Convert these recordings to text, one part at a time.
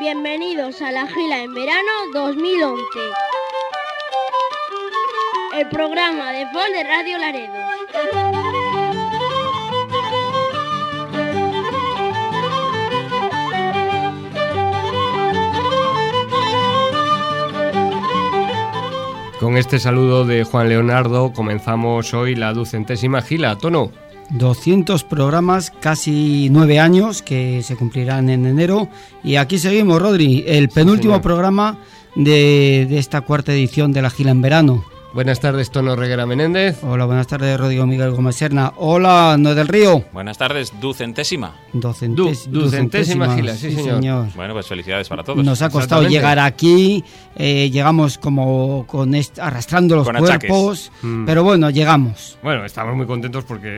Bienvenidos a la Gila en Verano 2011. El programa de folk de Radio Laredo. Con este saludo de Juan Leonardo comenzamos hoy la 200ª Gila. Tono. 200 programas, casi 9 años que se cumplirán en enero. Y aquí seguimos, Rodri, el penúltimo programa de esta cuarta edición de la Gila en Verano. Buenas tardes, Tono Reguera Menéndez. Hola, buenas tardes, Rodrigo Miguel Gómez Serna. Hola, Noé del Río. Buenas tardes, ducentésima. Ducentésima Gila, sí señor. Bueno, pues felicidades para todos. Nos ha costado llegar aquí, llegamos como arrastrando los cuerpos, pero bueno, llegamos. Bueno, estamos muy contentos porque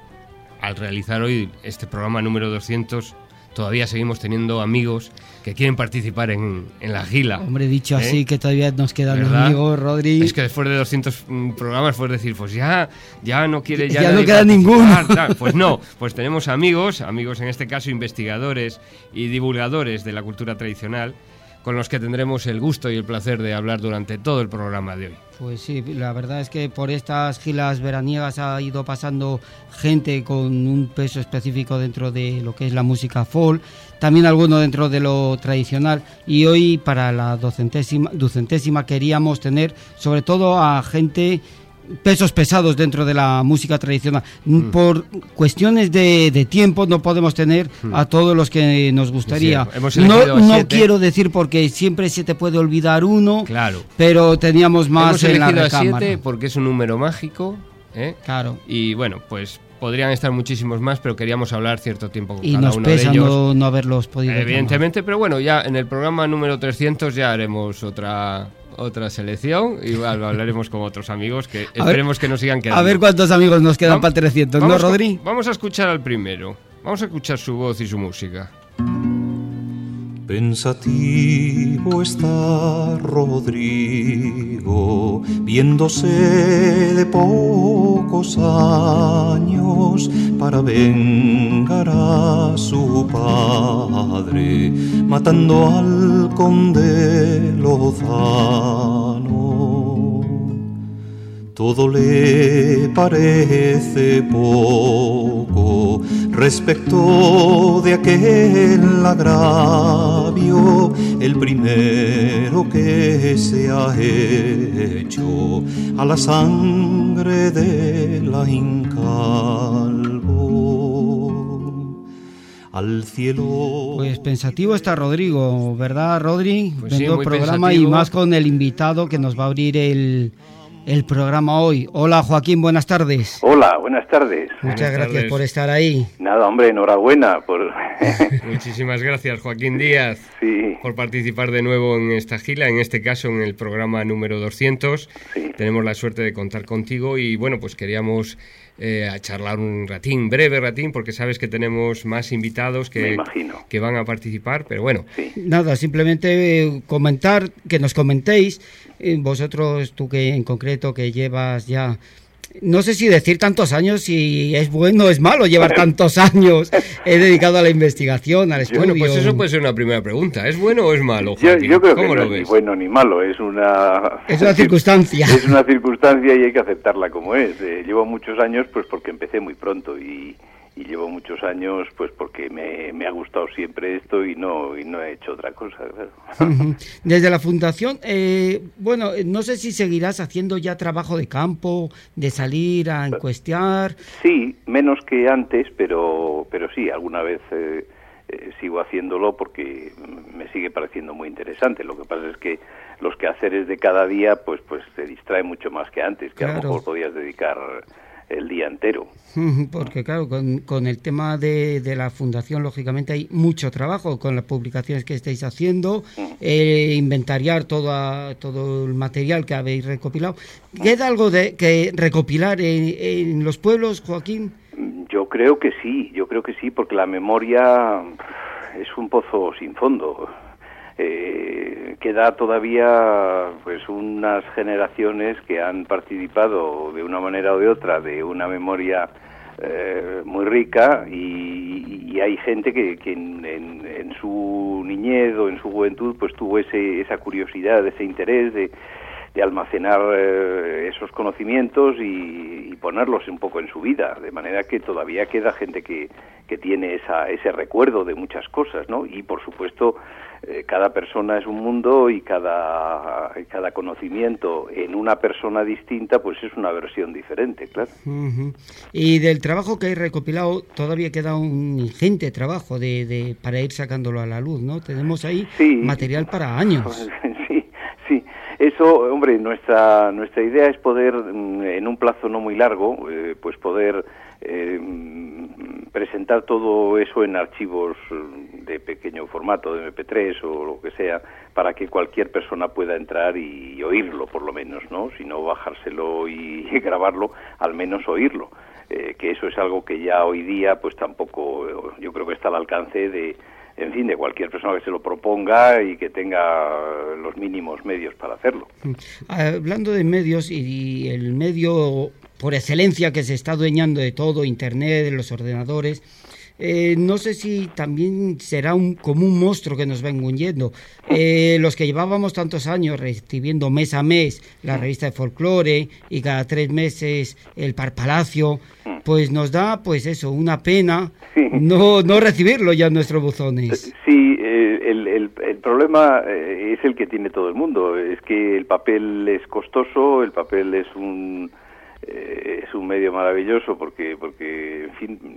al realizar hoy este programa número 200, todavía seguimos teniendo amigos que quieren participar en la Gila. Hombre, dicho así, que todavía nos quedan amigos, Rodri. Es que después de 200 programas puedes decir, pues ya no quiere ya no queda ninguno. Pues no, pues tenemos amigos en este caso investigadores y divulgadores de la cultura tradicional, con los que tendremos el gusto y el placer de hablar durante todo el programa de hoy. Pues sí, la verdad es que por estas gilas veraniegas ha ido pasando gente con un peso específico dentro de lo que es la música folk, también alguno dentro de lo tradicional, y hoy para la ducentésima queríamos tener sobre todo a gente, pesos pesados dentro de la música tradicional. Por cuestiones de tiempo no podemos tener a todos los que nos gustaría. Sí, no quiero decir porque siempre se te puede olvidar uno, claro, pero teníamos más en la recámara. Hemos elegido a 7 porque es un número mágico, Claro. Y bueno, pues podrían estar muchísimos más, pero queríamos hablar cierto tiempo con y cada uno de ellos. Y nos pesa no haberlos podido evidentemente llamar. Pero bueno, ya en el programa número 300 ya haremos otra selección y hablaremos con otros amigos que esperemos que nos sigan quedando. A ver cuántos amigos nos quedan para el 300, ¿no, Rodri? Vamos a escuchar al primero. Vamos a escuchar su voz y su música. Pensativo está Rodrigo, viéndose de pocos años para vengar a su padre, matando al conde Lozano. Todo le parece poco respecto de aquel agravio, el primero que se ha hecho a la sangre de la Incalvo. Al cielo. Pues pensativo está Rodrigo, ¿verdad, Rodri? Pues sí, Vendo el programa pensativo. Y más con el invitado que nos va a abrir el programa hoy. Hola, Joaquín, buenas tardes. Hola, buenas tardes. Muchas gracias por estar ahí. Nada, hombre, enhorabuena por... Muchísimas gracias, Joaquín Díaz, por participar de nuevo en esta gila, en este caso en el programa número 200. Sí. Tenemos la suerte de contar contigo y bueno, pues queríamos charlar un breve ratín, porque sabes que tenemos más invitados que van a participar, pero bueno. Sí. Nada, simplemente comentar, que nos comentéis, vosotros, tú que en concreto que llevas ya, no sé si decir tantos años, si es bueno o es malo llevar tantos años dedicado a la investigación, al estudio. Bueno, pues eso puede ser una primera pregunta. ¿Es bueno o es malo, Joaquín? Yo creo que ¿Cómo no lo es ves? ni bueno ni malo, es una circunstancia. Es una circunstancia y hay que aceptarla como es. Llevo muchos años pues porque empecé muy pronto y llevo muchos años pues porque me ha gustado siempre esto y no he hecho otra cosa, claro. Desde la fundación, bueno, no sé si seguirás haciendo ya trabajo de campo, de salir a encuestear. Sí, menos que antes, pero sí, alguna vez sigo haciéndolo porque me sigue pareciendo muy interesante. Lo que pasa es que los quehaceres de cada día pues te distrae mucho más que antes, que claro. A lo mejor podías dedicar el día entero. Porque claro, con el tema de la fundación, lógicamente hay mucho trabajo con las publicaciones que estáis haciendo, inventariar todo el material que habéis recopilado. ¿Queda algo que recopilar en los pueblos, Joaquín? Yo creo que sí, porque la memoria es un pozo sin fondo. Queda todavía pues unas generaciones que han participado de una manera o de otra de una memoria muy rica, y hay gente que en su niñez o en su juventud pues tuvo esa curiosidad, ese interés de almacenar esos conocimientos y ponerlos un poco en su vida, de manera que todavía queda gente que tiene ese recuerdo de muchas cosas, ¿no? Y por supuesto cada persona es un mundo, y cada conocimiento en una persona distinta pues es una versión diferente, claro. Uh-huh. Y del trabajo que hay recopilado todavía queda un ingente trabajo para ir sacándolo a la luz, ¿no? Tenemos ahí material para años. Sí. Eso, hombre, nuestra idea es poder, en un plazo no muy largo, pues poder presentar todo eso en archivos de pequeño formato, de MP3 o lo que sea, para que cualquier persona pueda entrar y oírlo, por lo menos, ¿no? Si no bajárselo y grabarlo, al menos oírlo. Que eso es algo que ya hoy día, pues tampoco, yo creo que está al alcance de cualquier persona que se lo proponga y que tenga los mínimos medios para hacerlo. Hablando de medios, y el medio por excelencia que se está adueñando de todo, Internet, los ordenadores, no sé si también será como un monstruo que nos va engullendo. Los que llevábamos tantos años recibiendo mes a mes la revista de folclore y cada 3 meses el Parpalacio, pues nos da, pues eso, una pena no recibirlo ya en nuestros buzones. Sí, el problema es el que tiene todo el mundo, es que el papel es costoso, el papel es un medio maravilloso porque en fin,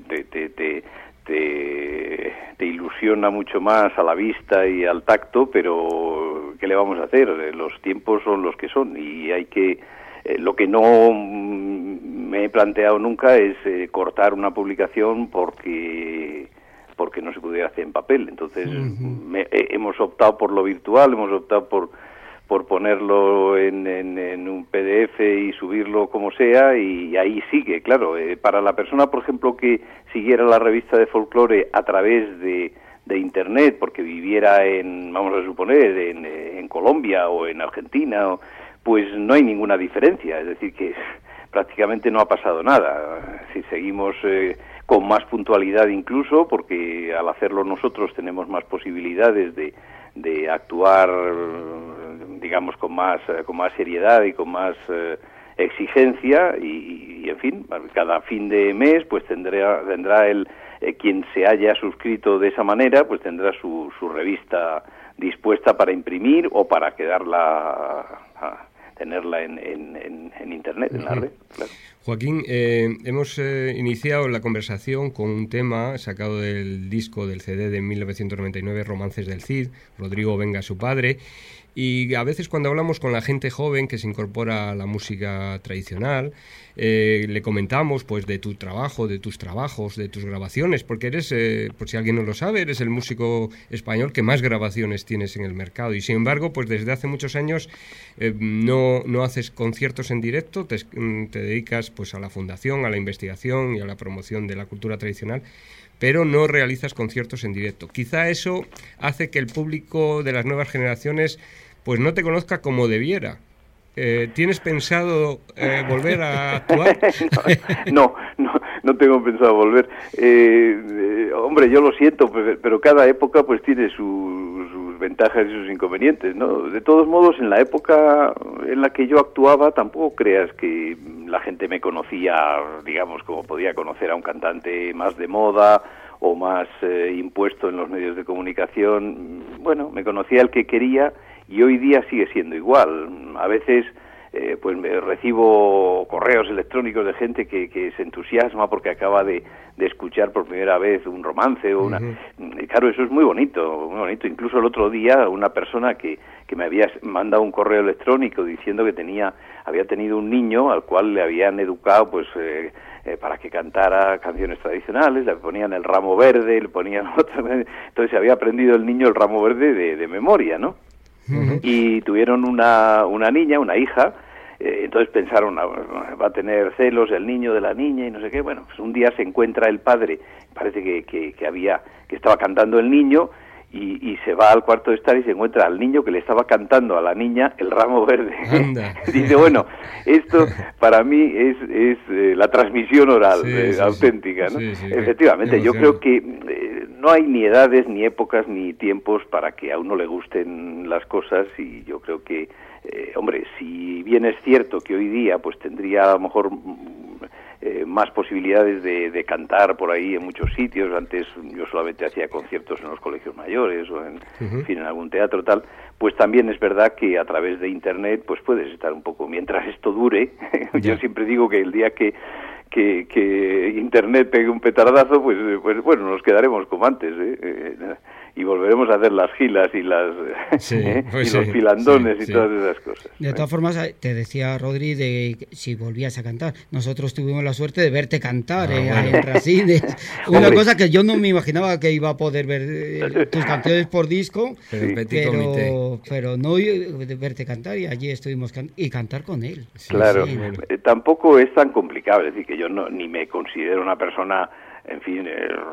te ilusiona mucho más a la vista y al tacto, pero ¿qué le vamos a hacer? Los tiempos son los que son, y hay que... lo que no me he planteado nunca es cortar una publicación porque no se pudiera hacer en papel. Entonces hemos optado por lo virtual, hemos optado por ponerlo en un PDF y subirlo como sea, y ahí sigue, claro. Para la persona, por ejemplo, que siguiera la revista de folclore a través de Internet, porque viviera vamos a suponer, en Colombia o en Argentina, pues no hay ninguna diferencia, es decir, que prácticamente no ha pasado nada. Si seguimos con más puntualidad incluso, porque al hacerlo nosotros tenemos más posibilidades de actuar, digamos, con más seriedad y con más exigencia, y en fin, cada fin de mes pues tendrá quien se haya suscrito de esa manera, pues tendrá su revista dispuesta para imprimir o para tenerla en Internet, en la red, claro. Joaquín, hemos iniciado la conversación con un tema sacado del disco, del CD de 1999, Romances del Cid, Rodrigo Venga, su padre, y a veces cuando hablamos con la gente joven que se incorpora a la música tradicional, le comentamos pues de tu trabajo, de tus trabajos, de tus grabaciones, porque eres, por si alguien no lo sabe, eres el músico español que más grabaciones tienes en el mercado, y sin embargo, pues desde hace muchos años no haces conciertos en directo, te dedicas pues a la fundación, a la investigación y a la promoción de la cultura tradicional, pero no realizas conciertos en directo. Quizá eso hace que el público de las nuevas generaciones pues no te conozca como debiera. ¿Tienes pensado volver a actuar? No tengo pensado volver. Hombre, yo lo siento, pero cada época pues tiene sus ventajas y sus inconvenientes, ¿no? De todos modos, en la época en la que yo actuaba, tampoco creas que la gente me conocía, digamos, como podía conocer a un cantante más de moda o más impuesto en los medios de comunicación. Bueno, me conocía el que quería, y hoy día sigue siendo igual. A veces pues me recibo correos electrónicos de gente que se entusiasma porque acaba de escuchar por primera vez un romance o una... Y claro, eso es muy bonito, muy bonito. Incluso el otro día una persona que me había mandado un correo electrónico diciendo que había tenido un niño al cual le habían educado pues para que cantara canciones tradicionales, le ponían el ramo verde, le ponían otra, entonces se había aprendido el niño el ramo verde de memoria, ¿no? Y tuvieron una niña, una hija, entonces pensaron, va a tener celos el niño de la niña y no sé qué. Bueno, pues un día se encuentra el padre, parece que estaba cantando el niño, y se va al cuarto de estar y se encuentra al niño que le estaba cantando a la niña El ramo verde. Dice, bueno, esto para mí es la transmisión oral auténtica, ¿no? Efectivamente, yo creo que no hay ni edades, ni épocas, ni tiempos para que a uno le gusten las cosas, y yo creo que, hombre, si bien es cierto que hoy día pues tendría a lo mejor más posibilidades de cantar por ahí en muchos sitios. Antes yo solamente hacía conciertos en los colegios mayores o en fin, en algún teatro tal, pues también es verdad que a través de internet pues puedes estar un poco, mientras esto dure. Yo siempre digo que el día que internet pegue un petardazo, pues bueno, nos quedaremos como antes, y volveremos a hacer las gilas y las y los filandones y todas esas cosas. De todas formas, te decía Rodri de si volvías a cantar. Nosotros tuvimos la suerte de verte cantar en Racines. Una cosa que yo no me imaginaba que iba a poder ver tus canciones por disco, pero no de verte cantar, y allí estuvimos y cantar con él. Claro, tampoco es tan complicado, es decir, que yo ni me considero una persona, en fin,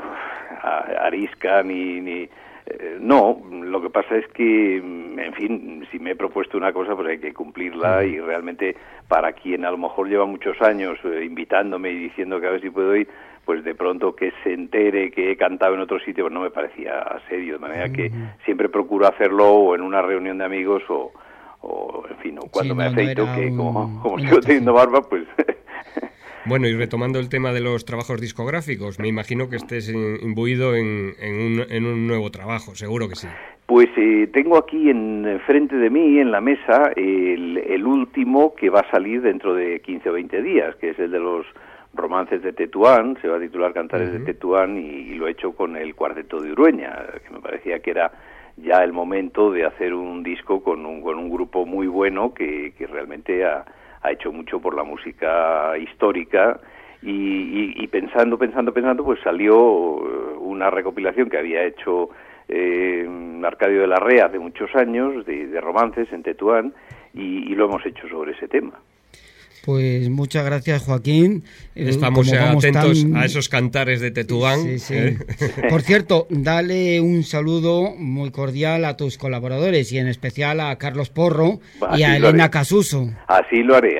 arisca, ni no, lo que pasa es que, en fin, si me he propuesto una cosa, pues hay que cumplirla, y realmente para quien a lo mejor lleva muchos años invitándome y diciendo que a ver si puedo ir, pues de pronto que se entere que he cantado en otro sitio, pues no me parecía serio, de manera que siempre procuro hacerlo o en una reunión de amigos o en fin, o cuando me afeito, que como sigo teniendo barba, pues... Bueno, y retomando el tema de los trabajos discográficos, me imagino que estés imbuido en un nuevo trabajo, seguro que sí. Pues tengo aquí frente de mí, en la mesa, el último que va a salir dentro de 15 o 20 días, que es el de los romances de Tetuán. Se va a titular Cantares de Tetuán, y lo he hecho con el Cuarteto de Urueña, que me parecía que era ya el momento de hacer un disco con un grupo muy bueno que realmente ha hecho mucho por la música histórica, y pensando, pues salió una recopilación que había hecho Arcadio de la Rea hace muchos años, de romances en Tetuán, y lo hemos hecho sobre ese tema. Pues muchas gracias, Joaquín. Estamos atentos a esos cantares de Tetuán. Sí. Por cierto, dale un saludo muy cordial a tus colaboradores, y en especial a Carlos Porro y a Elena Casuso. Así lo haré.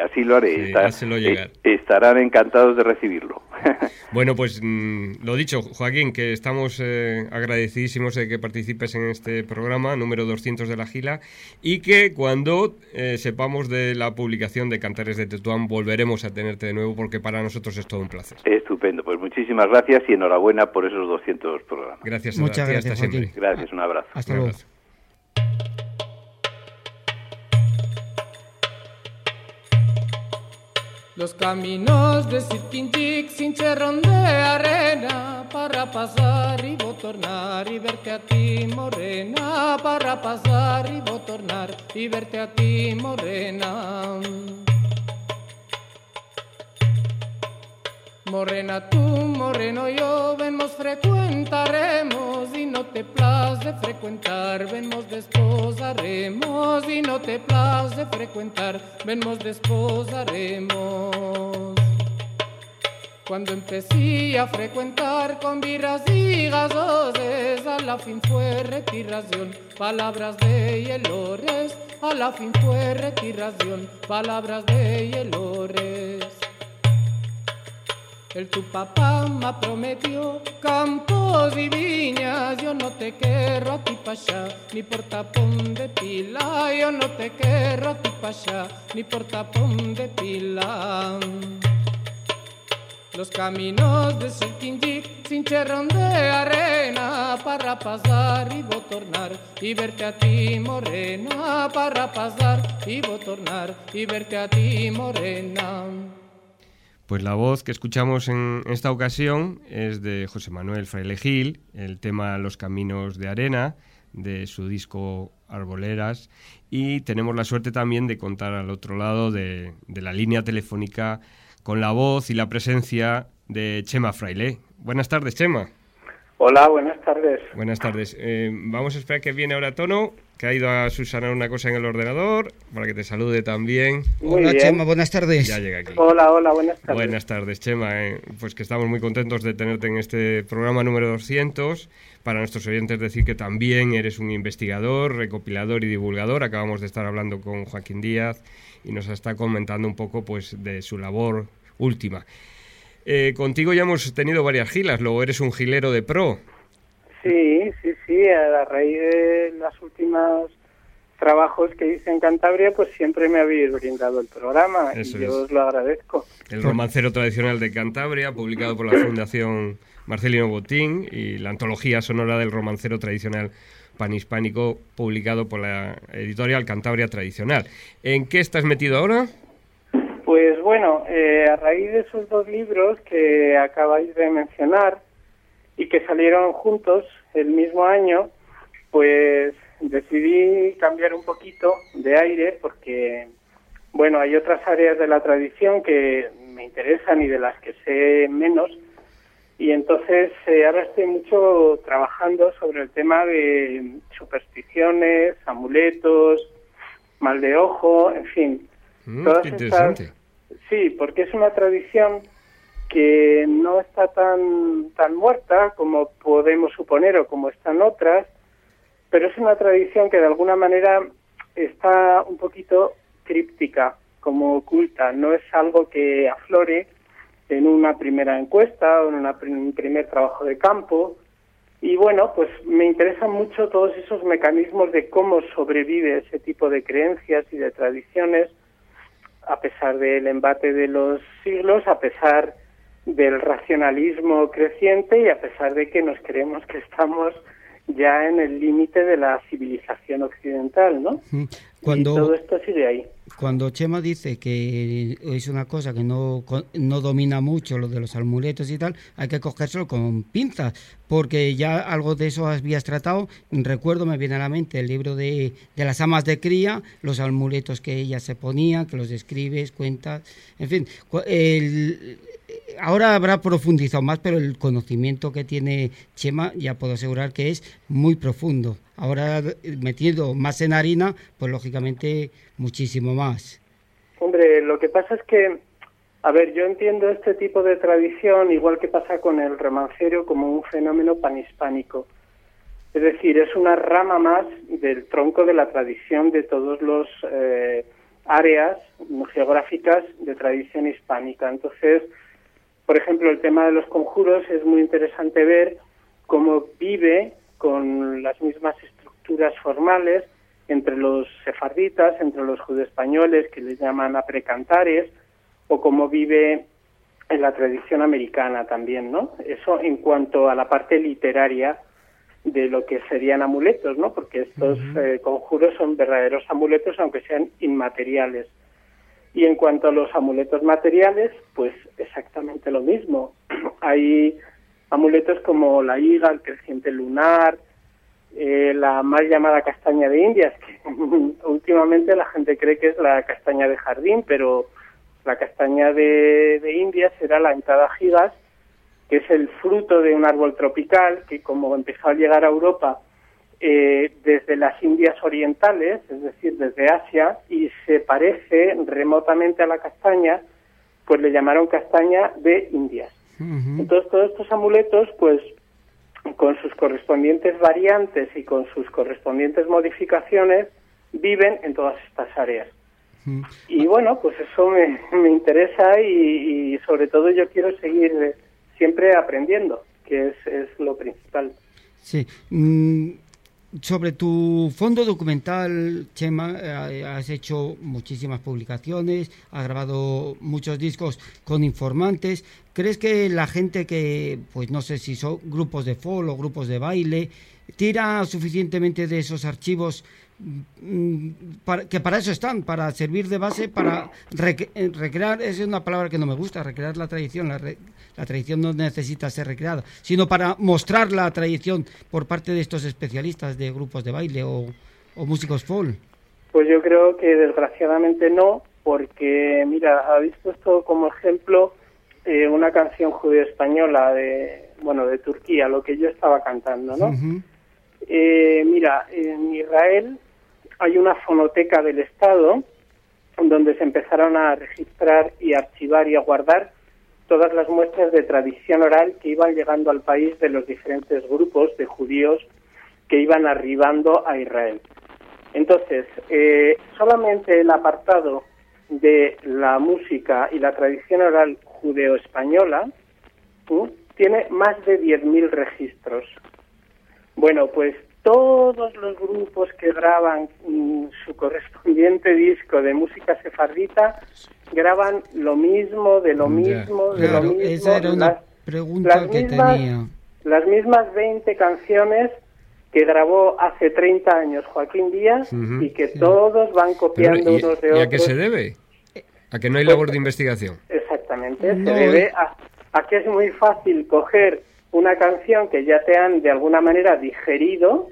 Estarán encantados de recibirlo. Bueno, pues lo dicho, Joaquín, que estamos agradecidísimos de que participes en este programa número 200 de La Gila, y que cuando sepamos de la publicación de Cantares de Tetuán volveremos a tenerte de nuevo, porque para nosotros es todo un placer. Estupendo, pues muchísimas gracias y enhorabuena por esos 200 programas. Gracias, muchas gracias, hasta siempre. Gracias, un abrazo. Hasta luego. Los caminos de Sitquintic sin cherrón de arena, para pasar y tornar y verte a ti, morena, para pasar y tornar y verte a ti, morena. Morena tú, moreno yo, vemos frecuentaremos, y no te plas de frecuentar, vemos desposaremos, y no te plas de frecuentar, vemos desposaremos. Cuando empecé a frecuentar con birras y gasoses, a la fin fue retiración, palabras de hielores, a la fin fue retiración, palabras de hielores. El tu papá me prometió campos y viñas, yo no te quiero a ti pa' allá, ni por tapón de pila, yo no te quiero a ti pa' allá, ni por tapón de pila. Los caminos de Sitquintic sin cherrón de arena, para pasar y tornar y verte a ti, morena, para pasar y tornar y verte a ti, morena. Pues la voz que escuchamos en esta ocasión es de José Manuel Fraile Gil, el tema Los Caminos de Arena, de su disco Arboleras, y tenemos la suerte también de contar al otro lado de la línea telefónica con la voz y la presencia de Chema Fraile. Buenas tardes, Chema. Hola, buenas tardes. Buenas tardes. Vamos a esperar que viene ahora a tono. que ha ido a subsanar una cosa en el ordenador, para que te salude también. Hola, Chema, buenas tardes. Ya llega aquí. Hola, buenas tardes. Buenas tardes, Chema. Pues que estamos muy contentos de tenerte en este programa número 200. Para nuestros oyentes decir que también eres un investigador, recopilador y divulgador. Acabamos de estar hablando con Joaquín Díaz y nos está comentando un poco pues de su labor última. Contigo ya hemos tenido varias giras, luego eres un gilero de pro. Sí, a raíz de los últimos trabajos que hice en Cantabria, pues siempre me habéis brindado el programa. Eso y yo os lo agradezco. El romancero tradicional de Cantabria, publicado por la Fundación Marcelino Botín, y la antología sonora del romancero tradicional panhispánico, publicado por la editorial Cantabria Tradicional. ¿En qué estás metido ahora? Pues bueno, a raíz de esos dos libros que acabáis de mencionar y que salieron juntos el mismo año, pues decidí cambiar un poquito de aire porque, bueno, hay otras áreas de la tradición que me interesan y de las que sé menos, y entonces ahora estoy mucho trabajando sobre el tema de supersticiones, amuletos, mal de ojo, en fin. Qué interesante. Sí, porque es una tradición que no está tan muerta como podemos suponer o como están otras, pero es una tradición que de alguna manera está un poquito críptica, como oculta, no es algo que aflore en una primera encuesta o en un primer trabajo de campo. Y bueno, pues me interesan mucho todos esos mecanismos de cómo sobrevive ese tipo de creencias y de tradiciones a pesar del embate de los siglos, a pesar del racionalismo creciente y a pesar de que nos creemos que estamos ya en el límite de la civilización occidental, ¿no? Y todo esto sigue ahí. Cuando Chema dice que es una cosa que no domina mucho lo de los amuletos y tal, hay que cogérselo con pinzas, porque ya algo de eso habías tratado. Recuerdo, me viene a la mente el libro de las amas de cría, los amuletos que ellas se ponían, que los describes, cuentas, en fin. Ahora habrá profundizado más, pero el conocimiento que tiene Chema ya puedo asegurar que es muy profundo. Ahora metido más en harina, pues lógicamente muchísimo más. Hombre, lo que pasa es que, a ver, yo entiendo este tipo de tradición, igual que pasa con el romancero, como un fenómeno panhispánico. Es decir, es una rama más del tronco de la tradición de todos los áreas geográficas de tradición hispánica. Entonces, por ejemplo, el tema de los conjuros es muy interesante ver cómo vive con las mismas estructuras formales entre los sefarditas, entre los judeoespañoles, que les llaman aprecantares, o cómo vive en la tradición americana también, ¿no? Eso en cuanto a la parte literaria de lo que serían amuletos, ¿no? Porque estos conjuros son verdaderos amuletos, aunque sean inmateriales. Y en cuanto a los amuletos materiales, pues exactamente lo mismo. Hay amuletos como la higa, el creciente lunar, la mal llamada castaña de Indias, que últimamente la gente cree que es la castaña de jardín, pero la castaña de Indias era la Entada gigas, que es el fruto de un árbol tropical que, como empezó a llegar a Europa desde las Indias orientales, es decir, desde Asia, y se parece remotamente a la castaña, pues le llamaron castaña de Indias. Entonces, todos estos amuletos, pues, con sus correspondientes variantes y con sus correspondientes modificaciones, viven en todas estas áreas. Y bueno, pues eso me interesa y sobre todo yo quiero seguir siempre aprendiendo, que es lo principal. Sí. Sobre tu fondo documental, Chema, has hecho muchísimas publicaciones, has grabado muchos discos con informantes. ¿Crees que la gente que, pues no sé si son grupos de folk o grupos de baile, tira suficientemente de esos archivos que para eso están, para servir de base, para recrear? Es una palabra que no me gusta, recrear la tradición. La tradición no necesita ser recreada, sino para mostrar la tradición por parte de estos especialistas de grupos de baile o músicos folk. Pues yo creo que desgraciadamente no, porque mira, habéis puesto como ejemplo una canción judeo-española de Turquía, lo que yo estaba cantando, ¿no? Mira, en Israel hay una fonoteca del Estado donde se empezaron a registrar y archivar y a guardar todas las muestras de tradición oral que iban llegando al país de los diferentes grupos de judíos que iban arribando a Israel. Entonces, solamente el apartado de la música y la tradición oral judeo-española tiene más de 10.000 registros. Bueno, pues todos los grupos que graban su correspondiente disco de música sefardita graban lo mismo, de lo mismo, de lo mismo. Esa era una pregunta que tenía. Las mismas 20 canciones que grabó hace 30 años Joaquín Díaz y que todos van copiando unos de otros. ¿Y a qué se debe? ¿A que no hay labor de investigación? Exactamente, se debe a que es muy fácil coger una canción que ya te han de alguna manera digerido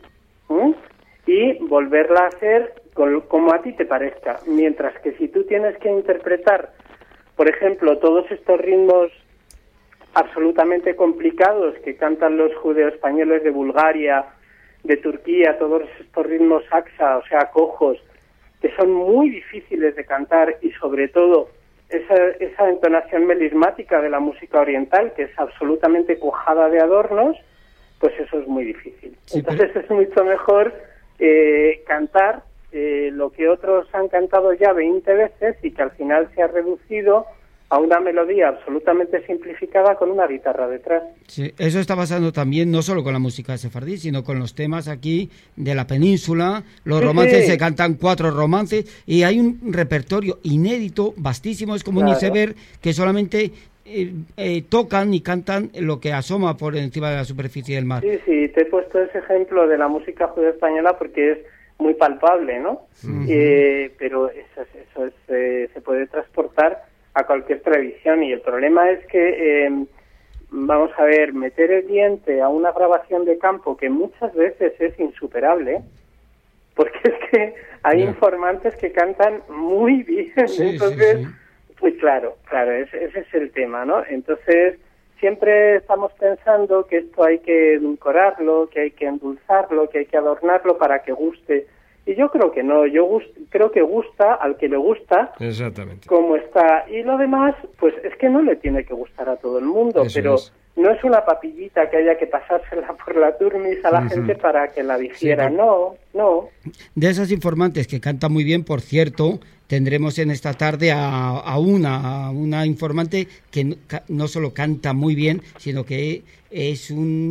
y volverla a hacer como a ti te parezca. Mientras que si tú tienes que interpretar, por ejemplo, todos estos ritmos absolutamente complicados que cantan los judeo-españoles de Bulgaria, de Turquía, todos estos ritmos saksa, o sea, cojos, que son muy difíciles de cantar, y sobre todo esa entonación melismática de la música oriental, que es absolutamente cuajada de adornos, pues eso es muy difícil. Sí, entonces es mucho mejor cantar lo que otros han cantado ya 20 veces y que al final se ha reducido a una melodía absolutamente simplificada con una guitarra detrás. Sí, eso está pasando también no solo con la música sefardí, sino con los temas aquí de la península. Los romances se cantan 4 romances y hay un repertorio inédito, vastísimo. Es como un iceberg que solamente tocan y cantan lo que asoma por encima de la superficie del mar. Sí, te he puesto ese ejemplo de la música judeo-española porque es muy palpable, ¿no? Pero eso se puede transportar a cualquier tradición, y el problema es que vamos a ver, meter el diente a una grabación de campo que muchas veces es insuperable, porque es que hay informantes que cantan muy bien, entonces pues claro, ese es el tema, ¿no? Entonces siempre estamos pensando que esto hay que edulcorarlo, que hay que endulzarlo, que hay que adornarlo para que guste. Y yo creo que no, creo que gusta al que le gusta. Exactamente. Como está. Y lo demás, pues es que no le tiene que gustar a todo el mundo, eso pero es. No es una papillita que haya que pasársela por la turmis a la gente para que la digiera. Sí, no. De esos informantes que cantan muy bien, por cierto, tendremos en esta tarde a una informante que no solo canta muy bien, sino que es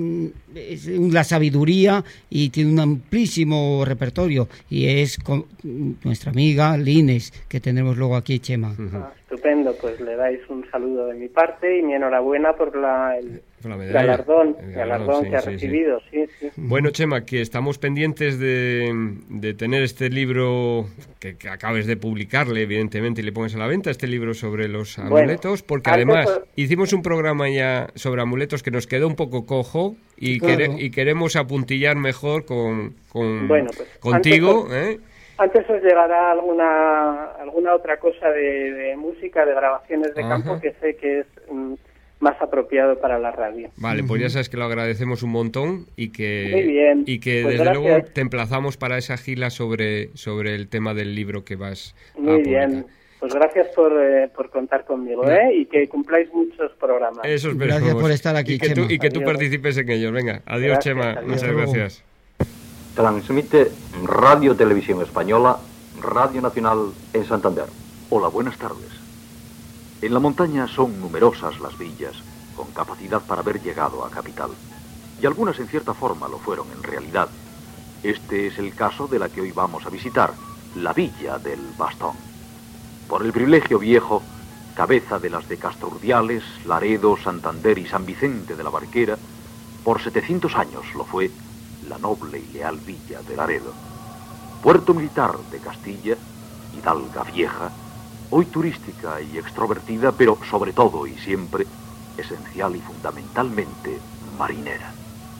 la sabiduría y tiene un amplísimo repertorio, y es nuestra amiga Lines, que tendremos luego aquí, Chema. Estupendo, pues le dais un saludo de mi parte y mi enhorabuena por el galardón que ha recibido. Sí. Bueno, Chema, que estamos pendientes de tener este libro que acabes de publicarle, evidentemente, y le pongas a la venta, este libro sobre los amuletos, porque además hicimos un programa ya sobre amuletos que nos quedó un poco cojo y, y queremos apuntillar mejor contigo. Antes os llegará alguna otra cosa de música, de grabaciones de campo, que sé que es más apropiado para la radio. Vale, pues ya sabes que lo agradecemos un montón y que, muy bien. Y que pues desde gracias. luego te emplazamos para esa gila sobre el tema del libro que vas a publicar. Muy bien. Pues gracias por contar conmigo, y que cumpláis muchos programas. Eso es gracias por estar aquí, Chema. Y que tú participes en ellos. Venga, adiós, Chema. Adiós. Muchas gracias. Transmite Radio Televisión Española, Radio Nacional en Santander. Hola, buenas tardes. En la montaña son numerosas las villas, con capacidad para haber llegado a capital. Y algunas en cierta forma lo fueron en realidad. Este es el caso de la que hoy vamos a visitar, la Villa del Bastón. Por el privilegio viejo, cabeza de las de Castourdiales, Laredo, Santander y San Vicente de la Barquera, por 700 años lo fue la noble y leal villa de Laredo. Puerto militar de Castilla, hidalga vieja, hoy turística y extrovertida, pero sobre todo y siempre esencial y fundamentalmente marinera.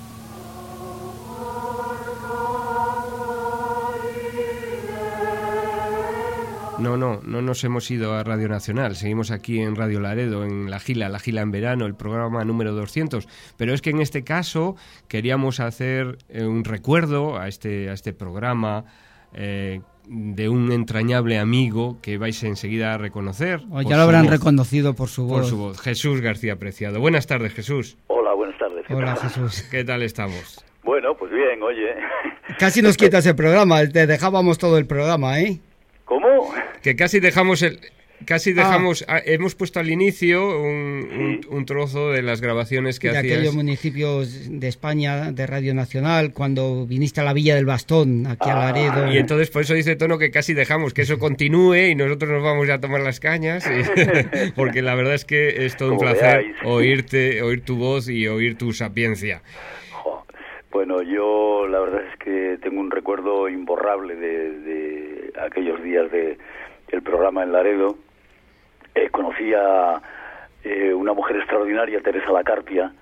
No nos hemos ido a Radio Nacional, seguimos aquí en Radio Laredo, en La Gila en verano, el programa número 200, pero es que en este caso queríamos hacer un recuerdo a este programa de un entrañable amigo que vais enseguida a reconocer. O ya lo habrán reconocido por su voz. Por su voz. Jesús García Preciado. Buenas tardes, Jesús. Hola, buenas tardes. Hola, Jesús. ¿Qué tal estamos? Bueno, pues bien, oye. Casi nos quitas el programa, te dejábamos todo el programa, ¿eh? ¿Cómo? Que casi dejamos hemos puesto al inicio un trozo de las grabaciones que hacías. De aquellos municipios de España, de Radio Nacional, cuando viniste a la Villa del Bastón, aquí a Laredo. Y entonces por eso dice Tono que casi dejamos que eso continúe y nosotros nos vamos ya a tomar las cañas, porque la verdad es que es todo un placer oír tu voz y oír tu sapiencia. Bueno, yo la verdad es que tengo un recuerdo imborrable de aquellos días del programa en Laredo. Conocí a una mujer extraordinaria, Teresa Lacarpia,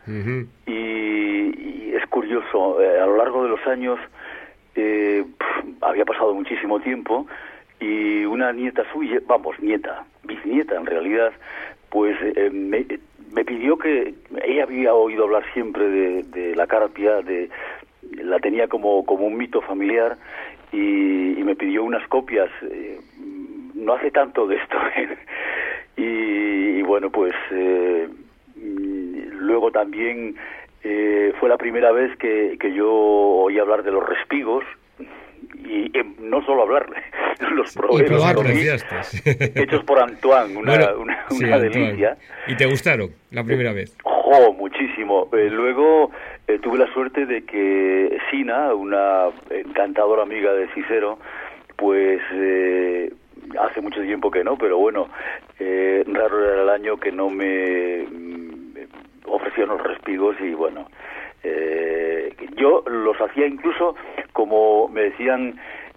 y es curioso, a lo largo de los años había pasado muchísimo tiempo y una nieta suya, bisnieta en realidad, pues me pidió que ella había oído hablar siempre de Lacarpia, la tenía como un mito familiar y me pidió unas copias. No hace tanto de esto, y bueno, pues luego también fue la primera vez que yo oí hablar de los respigos, y no solo hablarle, los probé, hechos por Antoine, una delicia. ¿Y te gustaron la primera vez? Muchísimo. Luego tuve la suerte de que Sina, una encantadora amiga de Cicero, pues hace mucho tiempo que no, pero bueno, raro era el año que no me ofrecían los respigos, y bueno, yo los hacía incluso, como me decían,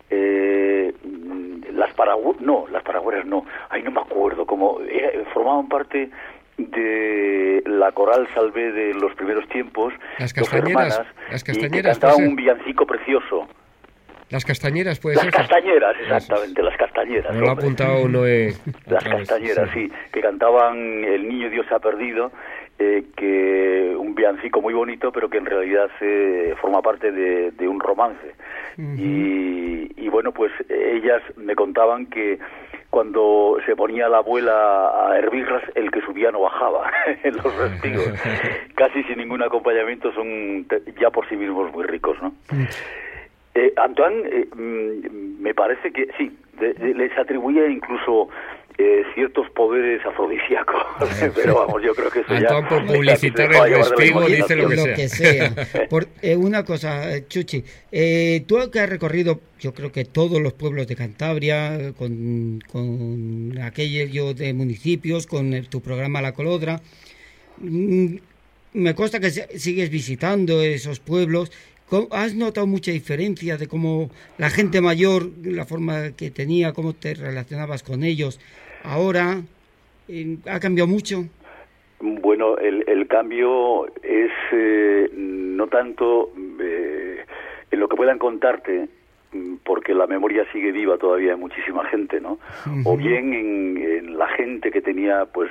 las paragüeras no, no me acuerdo, como formaban parte de la coral Salvé de los primeros tiempos, las castañeras, y que cantaban un villancico precioso. Las castañeras, puede ser. Las castañeras, exactamente, las castañeras. Me lo ha apuntado Noé. Las castañeras, sí, que cantaban El niño Dios se ha perdido, que un villancico muy bonito, pero que en realidad forma parte de un romance. Y bueno, pues ellas me contaban que cuando se ponía la abuela a hervirlas, el que subía no bajaba en los respigos. Casi sin ningún acompañamiento, son ya por sí mismos muy ricos, ¿no? Antoine, me parece que sí, les atribuía incluso ciertos poderes afrodisíacos, pero vamos, yo creo que eso Antoine, por publicitar el respigo, dice lo que sea. Una cosa, Chuchi, tú que has recorrido, yo creo que todos los pueblos de Cantabria, con aquello de municipios, con tu programa La Colodra, me consta que sigues visitando esos pueblos. ¿Has notado mucha diferencia de cómo la gente mayor, la forma que tenía, cómo te relacionabas con ellos? Ahora, ¿ha cambiado mucho? Bueno, el cambio es no tanto en lo que puedan contarte, porque la memoria sigue viva todavía en muchísima gente, ¿no? O bien en la gente que tenía, pues,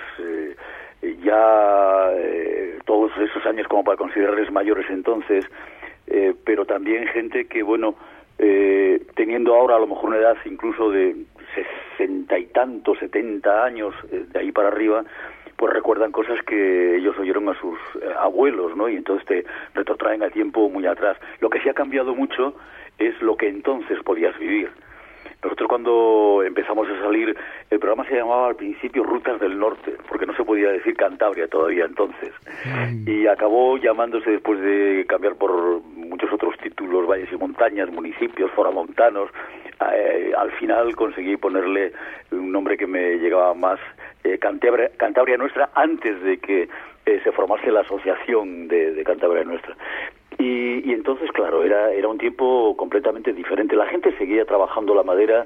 ya todos esos años como para considerarles mayores entonces, pero también gente que, bueno, teniendo ahora a lo mejor una edad incluso de 60 y tantos, 70 años, de ahí para arriba, pues recuerdan cosas que ellos oyeron a sus abuelos, ¿no? Y entonces te retrotraen a tiempo muy atrás. Lo que sí ha cambiado mucho es lo que entonces podías vivir. Nosotros cuando empezamos a salir, el programa se llamaba al principio Rutas del Norte, porque no se podía decir Cantabria todavía entonces. Y acabó llamándose, después de cambiar por muchos otros títulos, Valles y Montañas, Municipios, Foramontanos. Al final conseguí ponerle un nombre que me llegaba más, Cantabria Nuestra, antes de que se formase la asociación de Cantabria Nuestra. Y entonces, claro, era un tiempo completamente diferente. La gente seguía trabajando la madera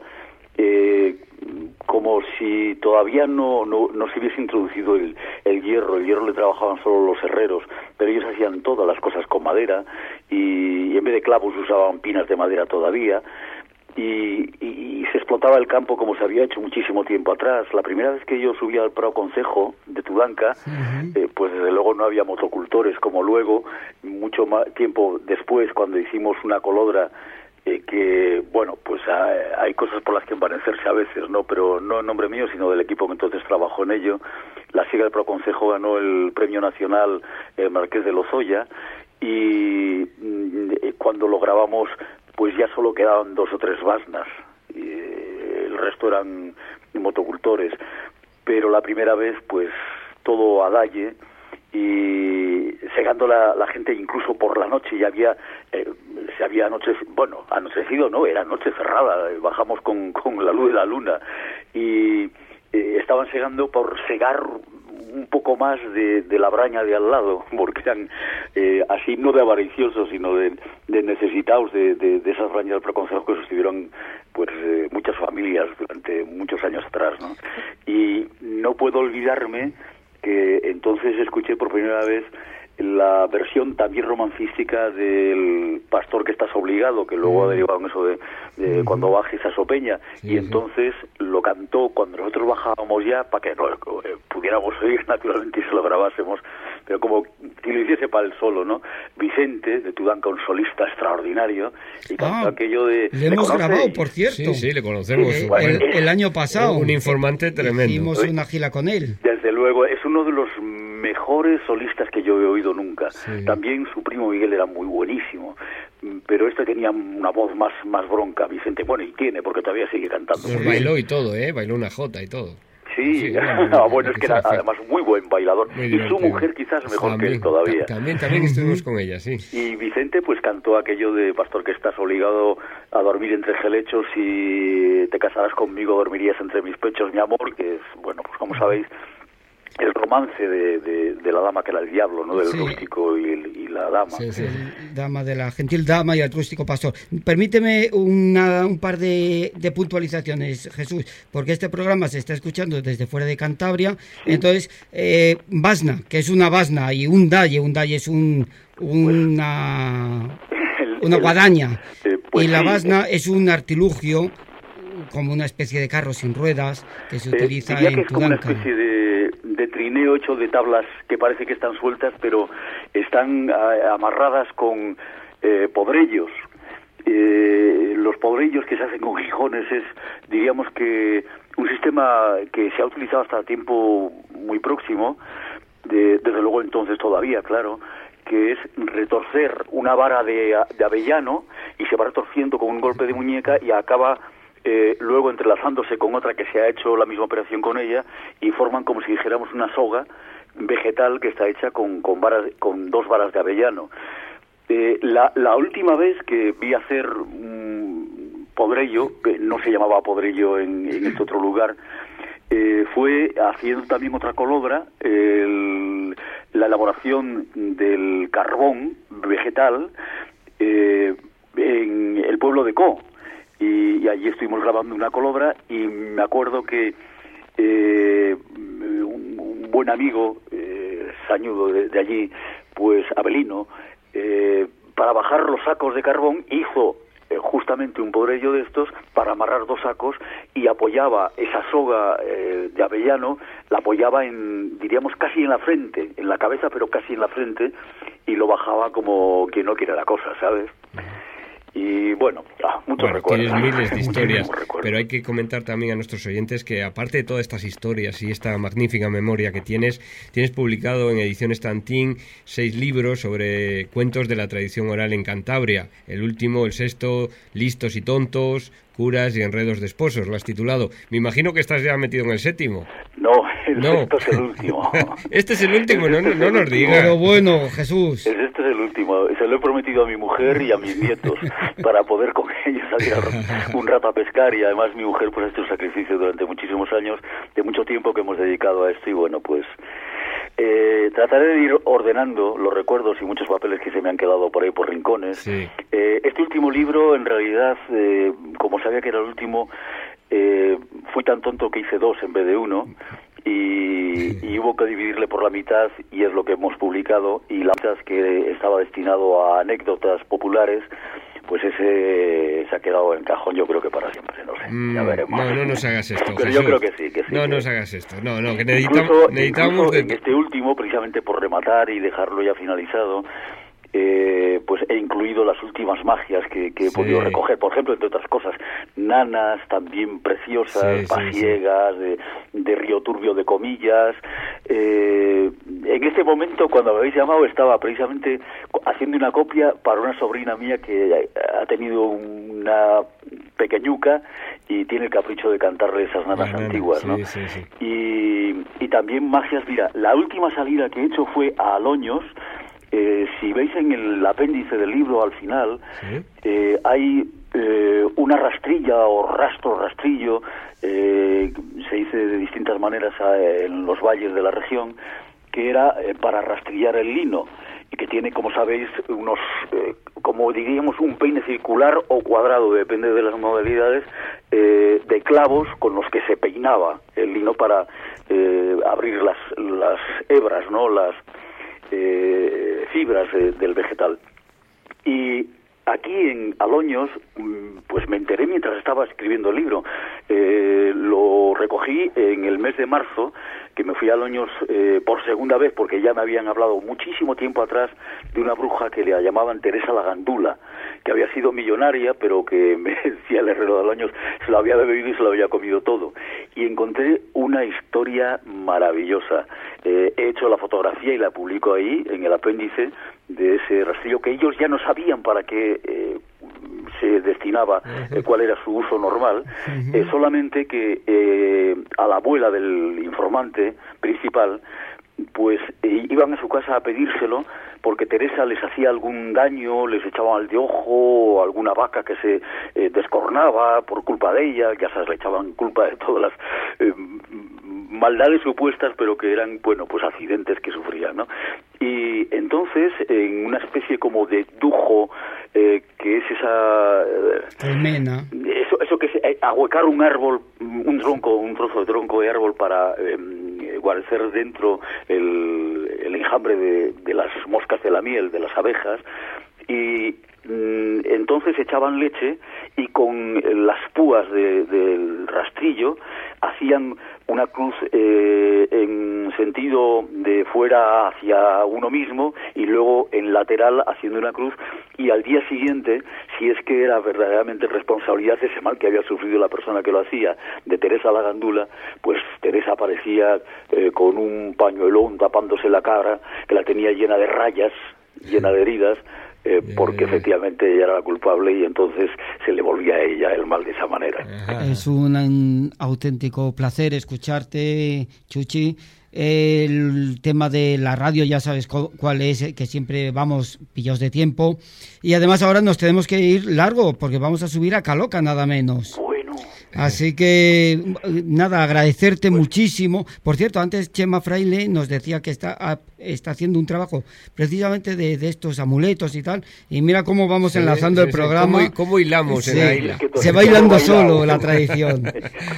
como si todavía no se hubiese introducido el hierro. El hierro le trabajaban solo los herreros, pero ellos hacían todas las cosas con madera, y en vez de clavos usaban pinas de madera todavía. Y se explotaba el campo como se había hecho muchísimo tiempo atrás. La primera vez que yo subí al Prado Concejo de Tudanca, pues desde luego no había motocultores como luego, mucho más tiempo después, cuando hicimos una colodra que, bueno, pues hay cosas por las que envanecerse a veces, ¿no? Pero no en nombre mío, sino del equipo que entonces trabajó en ello. La Siga del Proconcejo ganó el Premio Nacional Marqués de Lozoya, y cuando lo grabamos, pues ya solo quedaban 2 o 3 basnas. El resto eran motocultores. Pero la primera vez, pues, todo a dalle, y segando la gente incluso por la noche, ya había se había anochecido, no, era noche cerrada, bajamos con la luz de la luna, y estaban segando por segar un poco más de la braña de al lado, porque eran así, no de avariciosos, sino de necesitados de esas brañas del Proconcejo que sostuvieron pues muchas familias durante muchos años atrás, ¿no? Y no puedo olvidarme que entonces escuché por primera vez la versión también romancística del Pastor que estás obligado, que luego ha derivado en eso de cuando bajes a Sopeña, y entonces lo cantó cuando nosotros bajábamos ya, para que no pudiéramos oír naturalmente y se lo grabásemos, pero como si lo hiciese para el solo, ¿no? Vicente de Tudanca, un solista extraordinario, y cantó aquello de... Le hemos grabado, por cierto. Sí, le conocemos. El año pasado. Un informante tremendo. Hicimos una gira con él. Desde luego, es uno de los mejores solistas que yo he oído nunca. Sí. También su primo Miguel era muy buenísimo, pero este tenía una voz más bronca, Vicente. Bueno, y tiene, porque todavía sigue cantando. Pues bailó y todo, bailó una jota y todo. Sí, bueno, es que era además muy buen bailador. Y su mujer quizás mejor también, que él todavía. También estuvimos con ella, sí. Y Vicente pues cantó aquello de Pastor que estás obligado a dormir entre gelechos, y te casarás conmigo, dormirías entre mis pechos, mi amor, que es, bueno, pues como sabéis, el romance de la dama que era el diablo, ¿no? Del rústico y la dama. Sí. Dama, de la gentil dama y el rústico pastor. Permíteme un par de puntualizaciones, Jesús, porque este programa se está escuchando desde fuera de Cantabria. Sí. Entonces, basna, que es una basna, y un dalle es una guadaña. Y la basna es un artilugio, como una especie de carro sin ruedas, que se utiliza en Tudanca. De trineo hecho de tablas que parece que están sueltas, pero están amarradas con podrellos. Los podrellos que se hacen con gijones es, diríamos que, un sistema que se ha utilizado hasta tiempo muy próximo, desde luego entonces todavía, claro, que es retorcer una vara de avellano, y se va retorciendo con un golpe de muñeca y acaba... luego entrelazándose con otra que se ha hecho la misma operación con ella, y forman como si dijéramos una soga vegetal que está hecha con 2 varas de avellano. La última vez que vi hacer un podrello, que no se llamaba podrello en este otro lugar, fue haciendo también otra colobra, la elaboración del carbón vegetal en el pueblo de Co. Y allí estuvimos grabando una colobra, y me acuerdo que un buen amigo sañudo de allí, pues Abelino, para bajar los sacos de carbón hizo justamente un podrello de estos para amarrar 2 sacos, y apoyaba esa soga de avellano, la apoyaba diríamos casi en la frente, en la cabeza, pero casi en la frente, y lo bajaba como quien no quiere la cosa, ¿sabes? Y bueno, muchos recuerdos. Tienes miles de historias, pero hay que comentar también a nuestros oyentes que, aparte de todas estas historias y esta magnífica memoria que tienes publicado en Ediciones Tantín 6 libros sobre cuentos de la tradición oral en Cantabria. El último, el 6º, Listos y tontos, curas y enredos de esposos, lo has titulado. Me imagino que estás ya metido en el 7º. No, esto es el último. Este es el último, no nos digas. Pero bueno, Jesús. Este es el último. Se lo he prometido a mi mujer y a mis nietos para poder con ellos salir un rato a pescar, y además mi mujer pues ha hecho un sacrificio durante muchísimos años, de mucho tiempo que hemos dedicado a esto, y bueno, pues trataré de ir ordenando los recuerdos y muchos papeles que se me han quedado por ahí por rincones. Sí. Este último libro, en realidad, como sabía que era el último, fui tan tonto que hice 2 en vez de 1, y hubo que dividirle por la mitad, y es lo que hemos publicado, y la mitad que estaba destinado a anécdotas populares, pues ese se ha quedado en cajón, yo creo que para siempre, no sé, ya veremos. No nos hagas esto, pero Jesús. Yo creo que sí. No nos hagas esto, que necesitamos en este último, precisamente por rematar y dejarlo ya finalizado, pues he incluido sido las últimas magias que he podido recoger. Por ejemplo, entre otras cosas, nanas también preciosas, pasiegas, de Río Turbio de Comillas. En este momento, cuando me habéis llamado, estaba precisamente haciendo una copia para una sobrina mía que ha tenido una pequeñuca y tiene el capricho de cantarle esas nanas antiguas, ¿no? Y también magias. Mira, la última salida que he hecho fue a Aloños. Si veis en el apéndice del libro, al final, hay una rastrilla o rastrillo, se dice de distintas maneras en los valles de la región, que era para rastrillar el lino, y que tiene, como sabéis, unos, como diríamos, un peine circular o cuadrado, depende de las modalidades, de clavos con los que se peinaba el lino para abrir las hebras, ¿no? Las fibras del vegetal. Y aquí en Aloños, pues me enteré mientras estaba escribiendo el libro. Lo recogí en el mes de marzo, que me fui a Aloños por segunda vez, porque ya me habían hablado muchísimo tiempo atrás de una bruja que le llamaban Teresa la Gandula, que había sido millonaria, pero que me decía el herrero de Aloños, se lo había bebido y se lo había comido todo. Y encontré una historia maravillosa. He hecho la fotografía y la publico ahí, en el apéndice de ese rastrillo, que ellos ya no sabían para qué se destinaba, cuál era su uso normal, solamente que a la abuela del informante principal, pues iban a su casa a pedírselo, porque Teresa les hacía algún daño, les echaban al de ojo, alguna vaca que se descornaba por culpa de ella, ya sabes, le echaban culpa de todas las maldades supuestas, pero que eran, bueno, pues accidentes que sufrían, ¿no? Y entonces, en una especie como de dujo, que es esa colmena, eso que es ahuecar un árbol, un trozo de tronco de árbol para guarecer dentro el enjambre de las moscas de la miel, de las abejas, y entonces echaban leche y con las púas del rastrillo hacían una cruz en sentido de fuera hacia uno mismo y luego en lateral haciendo una cruz, y al día siguiente, si es que era verdaderamente responsabilidad ese mal que había sufrido la persona que lo hacía, de Teresa la Gandula, pues Teresa aparecía con un pañuelón tapándose la cara, que la tenía llena de rayas, llena de heridas, porque efectivamente ella era la culpable, y entonces se le volvía a ella el mal de esa manera. Es un auténtico placer escucharte, Chuchi. El tema de la radio ya sabes cuál es, que siempre vamos pillados de tiempo, y además ahora nos tenemos que ir largo porque vamos a subir a Caloca nada menos. Así que, nada, agradecerte muchísimo. Por cierto, antes Chema Fraile nos decía que está haciendo un trabajo precisamente de estos amuletos y tal. Y mira cómo vamos enlazando el programa. ¿Cómo hilamos en la isla? Se va hilando solo la tradición.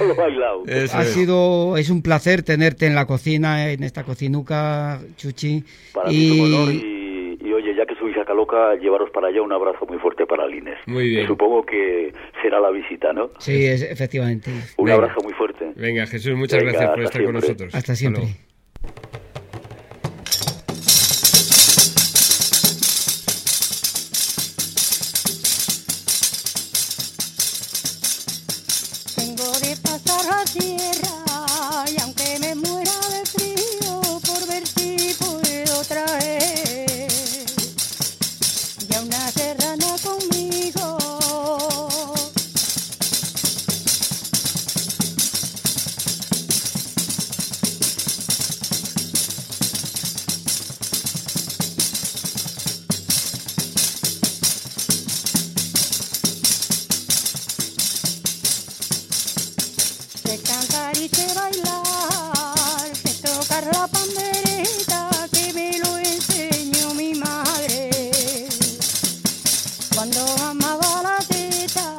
Es un placer tenerte en la cocina, en esta cocinuca, Chuchi. Para mí es un honor y oye, ya que subís a Caloca, llevaros para allá un abrazo muy fuerte para Lines. Muy bien. Supongo que será la visita, ¿no? Sí, efectivamente. Un abrazo muy fuerte. Venga, Jesús, muchas gracias por estar con nosotros. Hasta siempre. Tengo de pasar la tierra y aunque me muera de frío por ver si puedo traer ya una serrana conmigo. Sé cantar y sé bailar, sé tocar la pandereta que me lo enseñó mi madre cuando amaba la teta.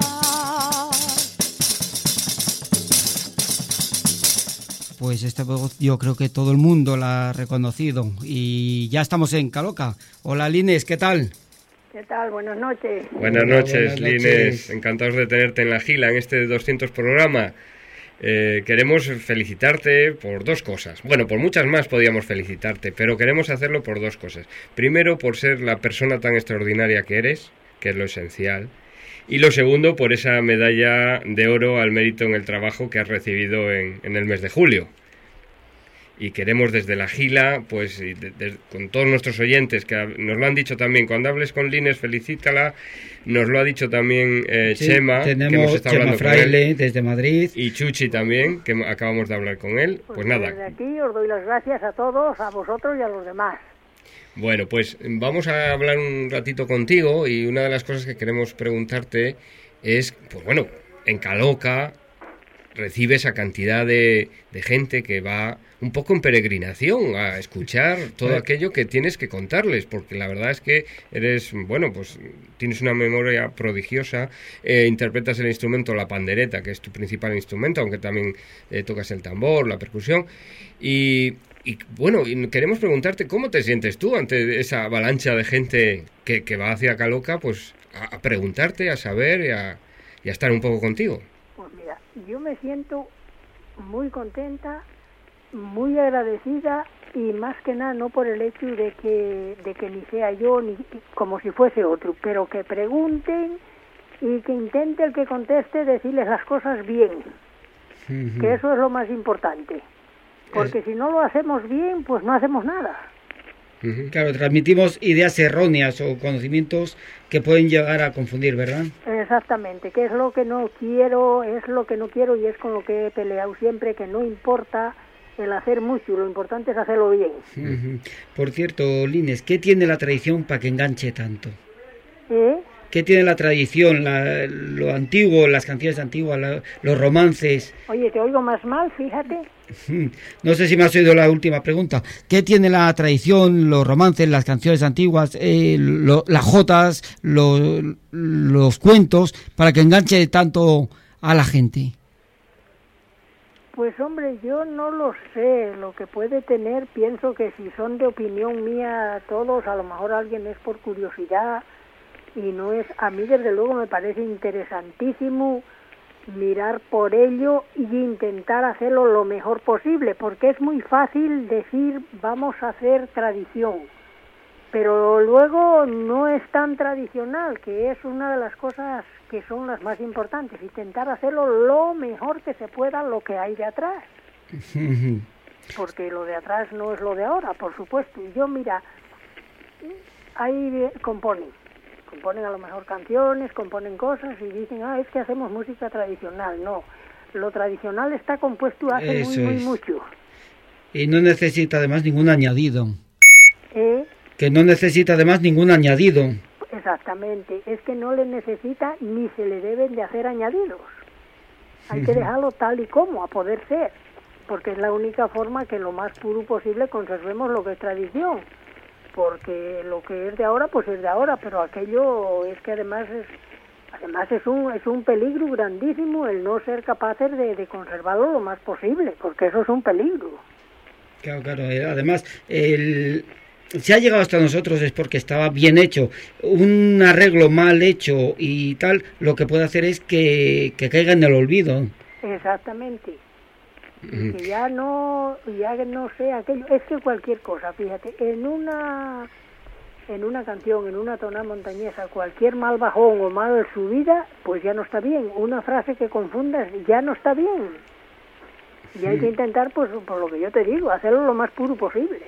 Pues esta voz yo creo que todo el mundo la ha reconocido. Y ya estamos en Caloca. Hola, Lines, ¿qué tal? ¿Qué tal? Buenas noches. Buenas noches, Lines. Encantados de tenerte en la Gila, en este 200 programa. Queremos felicitarte por dos cosas. Bueno, por muchas más podíamos felicitarte, pero queremos hacerlo por dos cosas. Primero, por ser la persona tan extraordinaria que eres, que es lo esencial. Y lo segundo, por esa medalla de oro al mérito en el trabajo que has recibido en el mes de julio. Y queremos desde la Gila, pues con todos nuestros oyentes, que nos lo han dicho también, cuando hables con Lines, felicítala, nos lo ha dicho también Chema, que hemos estado Chema hablando Fraile, con él, desde Madrid. Y Chuchi también, que acabamos de hablar con él. Pues nada. Desde aquí os doy las gracias a todos, a vosotros y a los demás. Bueno, pues vamos a hablar un ratito contigo y una de las cosas que queremos preguntarte es, pues bueno, en Caloca recibes a cantidad de gente que va un poco en peregrinación a escuchar todo aquello que tienes que contarles, porque la verdad es que eres, bueno, pues tienes una memoria prodigiosa, interpretas el instrumento, la pandereta, que es tu principal instrumento, aunque también tocas el tambor, la percusión, y bueno, queremos preguntarte cómo te sientes tú ante esa avalancha de gente que va hacia Caloca, pues a preguntarte, a saber y a estar un poco contigo. Pues mira, yo me siento muy contenta, muy agradecida y más que nada no por el hecho de que ni sea yo ni como si fuese otro, pero que pregunten y que intente el que conteste decirles las cosas bien, que eso es lo más importante, porque si no lo hacemos bien, pues no hacemos nada. Claro, transmitimos ideas erróneas o conocimientos que pueden llegar a confundir, ¿verdad? Exactamente, que es lo que no quiero, es lo que no quiero y es con lo que he peleado siempre, que no importa el hacer mucho, lo importante es hacerlo bien. Por cierto, Lines, ¿qué tiene la tradición para que enganche tanto? ¿Qué tiene la tradición, lo antiguo, las canciones antiguas, los romances? Oye, te oigo más mal, fíjate. No sé si me has oído la última pregunta. ¿Qué tiene la tradición, los romances, las canciones antiguas, las jotas, los cuentos, para que enganche tanto a la gente? Pues hombre, yo no lo sé. Lo que puede tener, pienso que si son de opinión mía todos, a lo mejor alguien es por curiosidad y no es. A mí desde luego me parece interesantísimo mirar por ello y intentar hacerlo lo mejor posible, porque es muy fácil decir vamos a hacer tradición, pero luego no es tan tradicional, que es una de las cosas que son las más importantes, intentar hacerlo lo mejor que se pueda, lo que hay de atrás, porque lo de atrás no es lo de ahora, por supuesto. Y yo, mira, ahí componen a lo mejor canciones, componen cosas y dicen, es que hacemos música tradicional. No, lo tradicional está compuesto hace muy mucho. Y no necesita además ningún añadido. Que no necesita además ningún añadido. Exactamente, es que no le necesita ni se le deben de hacer añadidos. Hay que dejarlo tal y como, a poder ser, porque es la única forma que lo más puro posible conservemos lo que es tradición. Porque lo que es de ahora, pues es de ahora, pero aquello es que además es un peligro grandísimo el no ser capaces de conservarlo lo más posible, porque eso es un peligro. Claro, además, si ha llegado hasta nosotros es porque estaba bien hecho. Un arreglo mal hecho y tal, lo que puede hacer es que caiga en el olvido. Exactamente. Que ya no sé aquello, es que cualquier cosa, fíjate, en una canción, en una tonada montañesa, cualquier mal bajón o mal subida, pues ya no está bien. Una frase que confundas ya no está bien. Y hay que intentar, pues por lo que yo te digo, hacerlo lo más puro posible.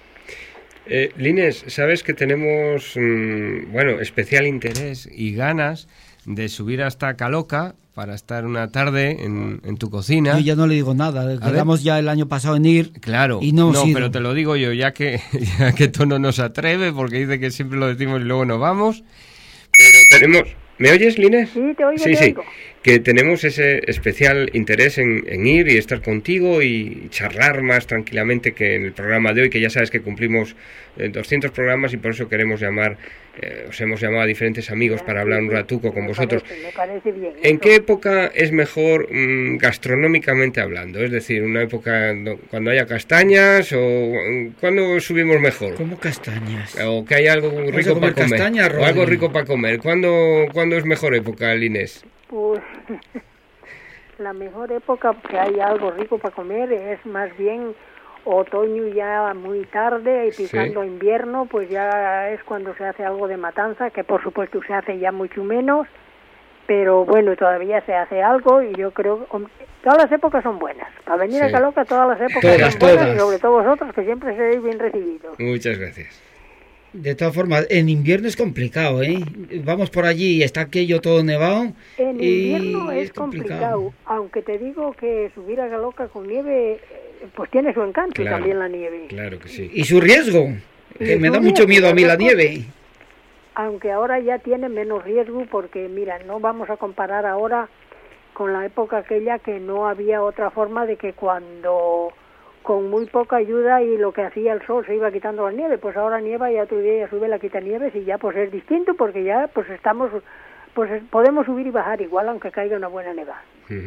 Lines, sabes que tenemos especial interés y ganas de subir hasta Caloca para estar una tarde en tu cocina. Yo ya no le digo nada, quedamos ya el año pasado en ir. Claro, y no pero te lo digo yo, ya que tú no nos atreve, porque dice que siempre lo decimos y luego nos vamos. Pero tenemos... ¿Me oyes, Lines? Sí, te oigo, te oigo. Que tenemos ese especial interés en ir y estar contigo y charlar más tranquilamente que en el programa de hoy, que ya sabes que cumplimos 200 programas y por eso queremos os hemos llamado a diferentes amigos para hablar un ratuco con vosotros. Me parece bien. ¿En qué época es mejor gastronómicamente hablando? Es decir, una época cuando haya castañas o ¿cuándo subimos mejor? ¿Cómo castañas? O que haya algo rico para comer. Castañas, o algo rico para comer. ¿Cuándo es mejor época, Lines? Pues la mejor época que hay algo rico para comer es más bien otoño ya muy tarde y pisando invierno, pues ya es cuando se hace algo de matanza, que por supuesto se hace ya mucho menos, pero bueno, todavía se hace algo y yo creo todas las épocas son buenas. Para venir a Caloca todas las épocas son buenas, y sobre todo vosotros, que siempre seréis bien recibidos. Muchas gracias. De todas formas, en invierno es complicado, ¿eh? Vamos por allí y está aquello todo nevado. En invierno es complicado, aunque te digo que subir a Caloca con nieve, pues tiene su encanto, también la nieve. Claro que sí. Y su riesgo, que me da mucho miedo a mí la nieve. Aunque ahora ya tiene menos riesgo, porque mira, no vamos a comparar ahora con la época aquella que no había otra forma de que cuando con muy poca ayuda y lo que hacía el sol se iba quitando la nieve, pues ahora nieva y otro día ya sube la quitanieves y ya pues es distinto, porque ya pues estamos, pues podemos subir y bajar igual aunque caiga una buena neva.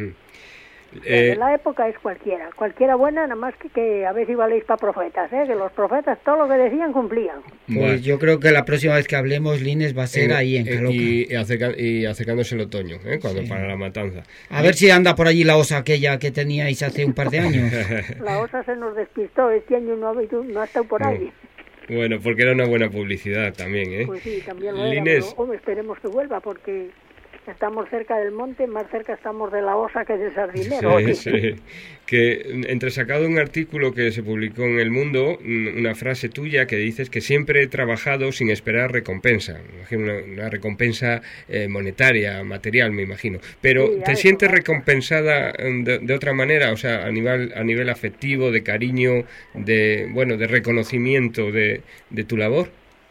La época es cualquiera buena, nada más que a ver si valéis para profetas, que los profetas todo lo que decían cumplían. Pues yo creo que la próxima vez que hablemos, Lines, va a ser ahí en Caloca. Y acercándose el otoño, cuando para la matanza. A ver si anda por allí la osa aquella que teníais hace un par de años. La osa se nos despistó, este año no ha estado por ahí. Bueno, porque era una buena publicidad también, ¿eh? Pues sí, también lo era, pero esperemos que vuelva, porque estamos cerca del monte, más cerca estamos de la osa que del sardinero. Sí. Que entresacado un artículo que se publicó en El Mundo, una frase tuya que dices que siempre he trabajado sin esperar recompensa. Me imagino una recompensa monetaria, material, me imagino. Pero ¿te sientes recompensada de otra manera? O sea, a nivel afectivo, de cariño, de reconocimiento de tu labor.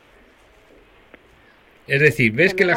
Es decir, ves que la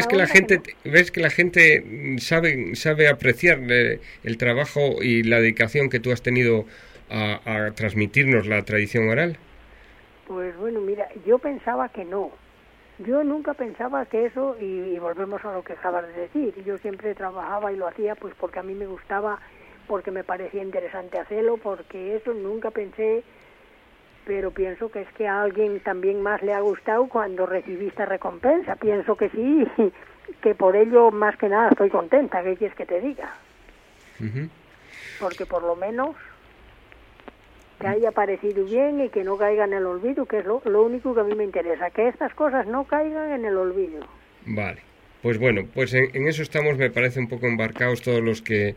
gente sabe apreciar el trabajo y la dedicación que tú has tenido a transmitirnos la tradición oral. Pues bueno, mira, yo pensaba que no. Yo nunca pensaba que eso, y volvemos a lo que acabas de decir, yo siempre trabajaba y lo hacía pues porque a mí me gustaba, porque me parecía interesante hacerlo, porque eso nunca pensé. Pero pienso que es que a alguien también más le ha gustado cuando recibí esta recompensa. Pienso que sí, que por ello más que nada estoy contenta. ¿Qué quieres que te diga? Porque por lo menos que haya parecido bien y que no caiga en el olvido, que es lo único que a mí me interesa, que estas cosas no caigan en el olvido. Vale. Pues bueno, pues en eso estamos, me parece, un poco embarcados todos los que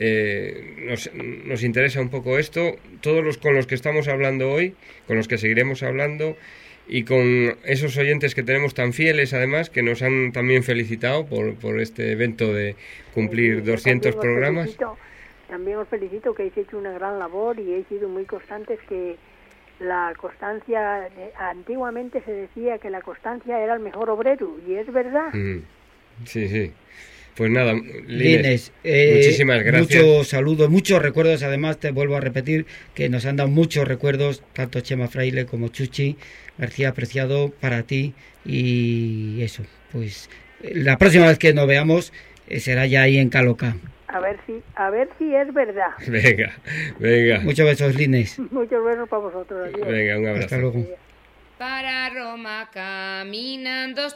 nos interesa un poco esto, todos los con los que estamos hablando hoy, con los que seguiremos hablando y con esos oyentes que tenemos tan fieles, además, que nos han también felicitado por este evento de cumplir 200 programas. También os felicito que habéis hecho una gran labor y habéis sido muy constantes, que la constancia, antiguamente se decía que la constancia era el mejor obrero, y es verdad. Sí. Pues nada, Lines, muchísimas gracias. Muchos saludos, muchos recuerdos. Además, te vuelvo a repetir que nos han dado muchos recuerdos, tanto Chema Fraile como Chuchi García Preciado, para ti. Y eso, pues la próxima vez que nos veamos será ya ahí en Caloca. A ver si es verdad. Venga. Muchos besos, Lines. Muchos besos para vosotros. Adiós. Venga, un abrazo. Hasta luego. Para Roma caminan dos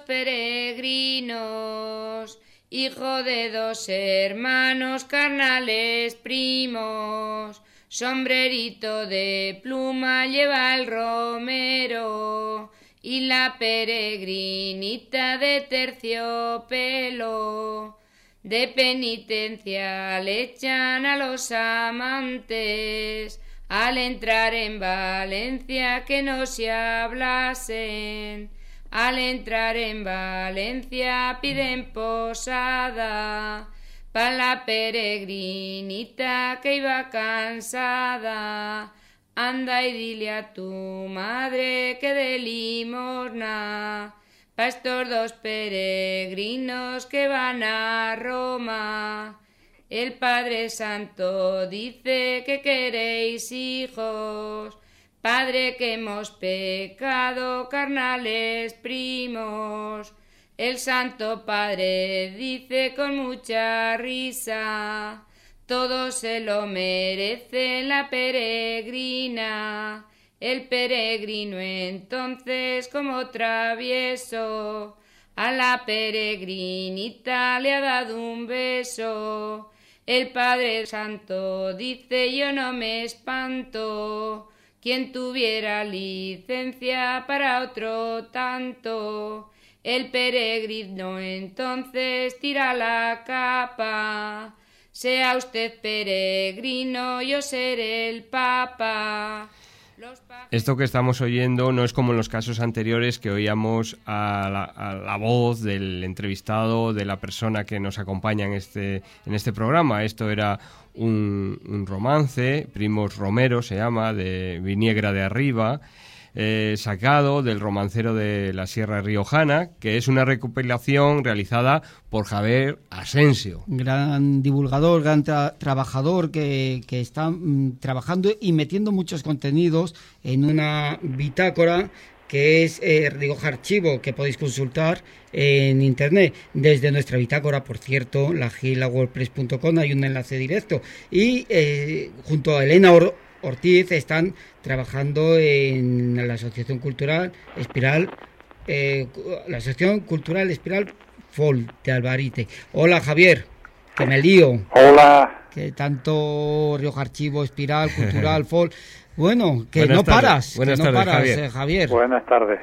peregrinos, hijo de dos hermanos carnales primos. Sombrerito de pluma lleva el romero y la peregrinita de terciopelo. De penitencia le echan a los amantes al entrar en Valencia, que no se hablasen. Al entrar en Valencia piden posada pa' la peregrinita que iba cansada. Anda y dile a tu madre que dé limosna pa' estos dos peregrinos que van a Roma. El Padre Santo dice que queréis hijos, Padre, que hemos pecado, carnales primos. El Santo Padre dice con mucha risa, todo se lo merece la peregrina. El peregrino entonces, como travieso, a la peregrinita le ha dado un beso. El Padre Santo dice, yo no me espanto, Quien tuviera licencia para otro tanto, el peregrino entonces tira la capa. Sea usted peregrino, yo seré el papa. Esto que estamos oyendo no es como en los casos anteriores que oíamos a la voz del entrevistado, de la persona que nos acompaña en este programa. Esto era un romance, Primos Romero se llama, de Viniegra de Arriba, sacado del romancero de la Sierra Riojana, que es una recopilación realizada por Javier Asensio. Gran divulgador, gran trabajador que está trabajando y metiendo muchos contenidos en una bitácora que es Rioja Archivo, que podéis consultar en internet. Desde nuestra bitácora, por cierto, lagila.wordpress.com, hay un enlace directo. Y junto a Elena Ortiz están trabajando en la Asociación Cultural Espiral, la Asociación Cultural Espiral FOL de Albarite. Hola, Javier, que me lío. Hola. Que tanto Rioja Archivo, Espiral, Cultural, FOL. Bueno, que Buenas no tardes. paras. Buenas que no tardes, paras, Javier. Buenas tardes.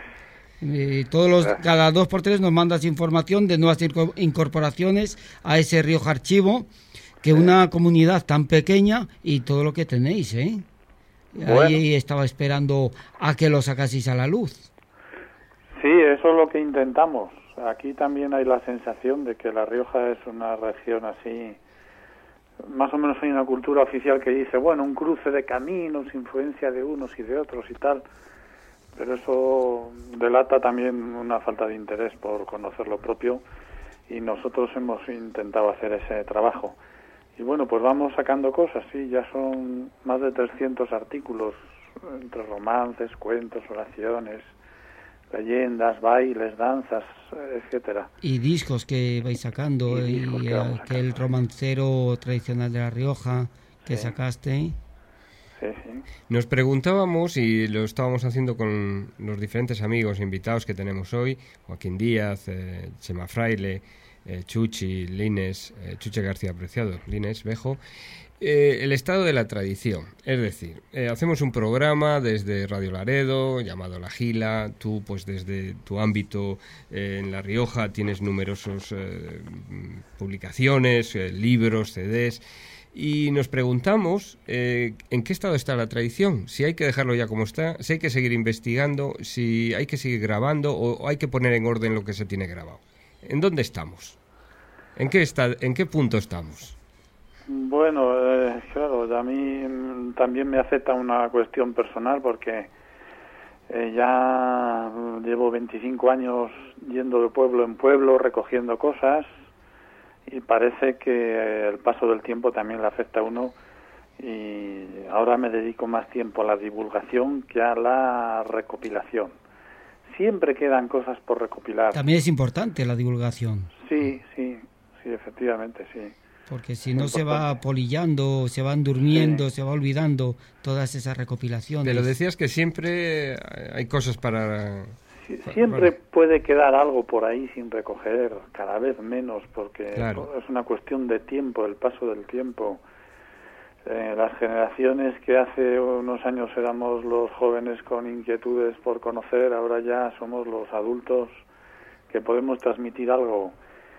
Cada 2 por 3 nos mandas información de nuevas incorporaciones a ese Rioja Archivo, que una comunidad tan pequeña y todo lo que tenéis, ¿eh? Bueno. Ahí estaba esperando a que lo sacaseis a la luz. Sí, eso es lo que intentamos. Aquí también hay la sensación de que La Rioja es una región así, más o menos hay una cultura oficial que dice, bueno, un cruce de caminos, influencia de unos y de otros y tal, pero eso delata también una falta de interés por conocer lo propio, y nosotros hemos intentado hacer ese trabajo. Y bueno, pues vamos sacando cosas, sí, ya son más de 300 artículos, entre romances, cuentos, oraciones, leyendas, bailes, danzas, etcétera. Y discos que vais sacando, y aquel romancero tradicional de La Rioja que sacaste. Sí, sí. Nos preguntábamos, y lo estábamos haciendo con los diferentes amigos invitados que tenemos hoy, Joaquín Díaz, Chema Fraile, Chuchi, Lines, Chuche García Preciado, Lines Bejo, el estado de la tradición. Es decir, hacemos un programa desde Radio Laredo, llamado La Gila. Tú, pues desde tu ámbito en La Rioja, tienes numerosas publicaciones, libros, CDs. Y nos preguntamos en qué estado está la tradición, si hay que dejarlo ya como está, si hay que seguir investigando, si hay que seguir grabando o hay que poner en orden lo que se tiene grabado. ¿En dónde estamos? ¿En qué punto estamos? Bueno, claro, a mí también me afecta una cuestión personal porque ya llevo 25 años yendo de pueblo en pueblo, recogiendo cosas, y parece que el paso del tiempo también le afecta a uno, y ahora me dedico más tiempo a la divulgación que a la recopilación. Siempre quedan cosas por recopilar. También es importante la divulgación. Sí, efectivamente, sí. Porque si no se va polillando, se van durmiendo, se va olvidando todas esas recopilaciones. Pero decías que siempre hay cosas para... Siempre puede quedar algo por ahí sin recoger, cada vez menos, porque claro, es una cuestión de tiempo, el paso del tiempo. Las generaciones que hace unos años éramos los jóvenes con inquietudes por conocer, ahora ya somos los adultos que podemos transmitir algo.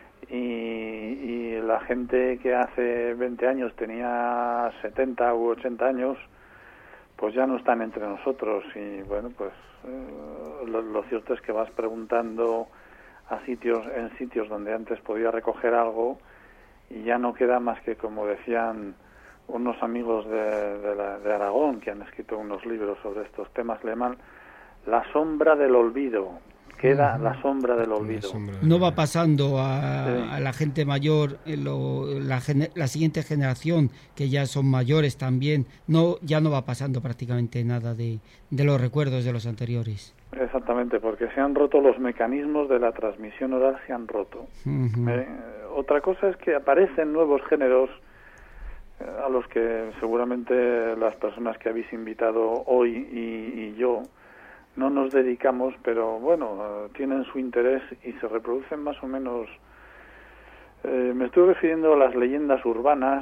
Y la gente que hace 20 años tenía 70 u 80 años, pues ya no están entre nosotros. Y bueno, pues lo cierto es que vas preguntando en sitios donde antes podía recoger algo, y ya no queda más que, como decían unos amigos de Aragón, que han escrito unos libros sobre estos temas, le llaman la sombra del olvido. Queda la sombra del olvido. No va pasando a la gente mayor, la siguiente generación, que ya son mayores también, ya no va pasando prácticamente nada de los recuerdos de los anteriores. Exactamente, porque se han roto los mecanismos de la transmisión oral, se han roto. Otra cosa es que aparecen nuevos géneros a los que seguramente las personas que habéis invitado hoy y yo no nos dedicamos, pero bueno, tienen su interés y se reproducen más o menos Me estoy refiriendo a las leyendas urbanas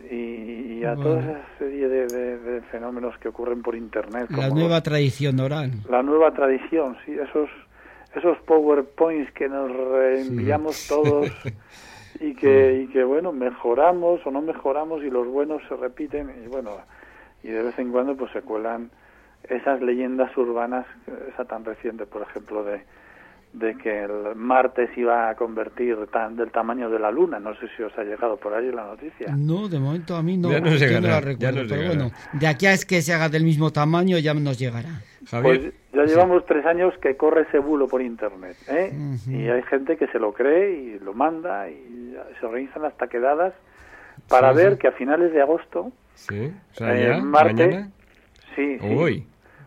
y a toda esa serie de fenómenos que ocurren por Internet. La nueva tradición oral. La nueva tradición, sí, esos PowerPoints que nos reenviamos todos y que, bueno, mejoramos o no mejoramos y los buenos se repiten y, bueno, y de vez en cuando pues se cuelan esas leyendas urbanas, esa tan reciente, por ejemplo, de que el Marte se iba a convertir del tamaño de la Luna. No sé si os ha llegado por ahí la noticia. No, de momento a mí no. Ya nos llegará, yo no la recuerdo, pero bueno, de aquí a es que se haga del mismo tamaño ya nos llegará. Javier, pues ya llevamos 3 años que corre ese bulo por Internet, ¿eh? Y hay gente que se lo cree y lo manda y se organizan hasta quedadas para ver que a finales de agosto o sea, Marte, mañana. Sí. Hoy.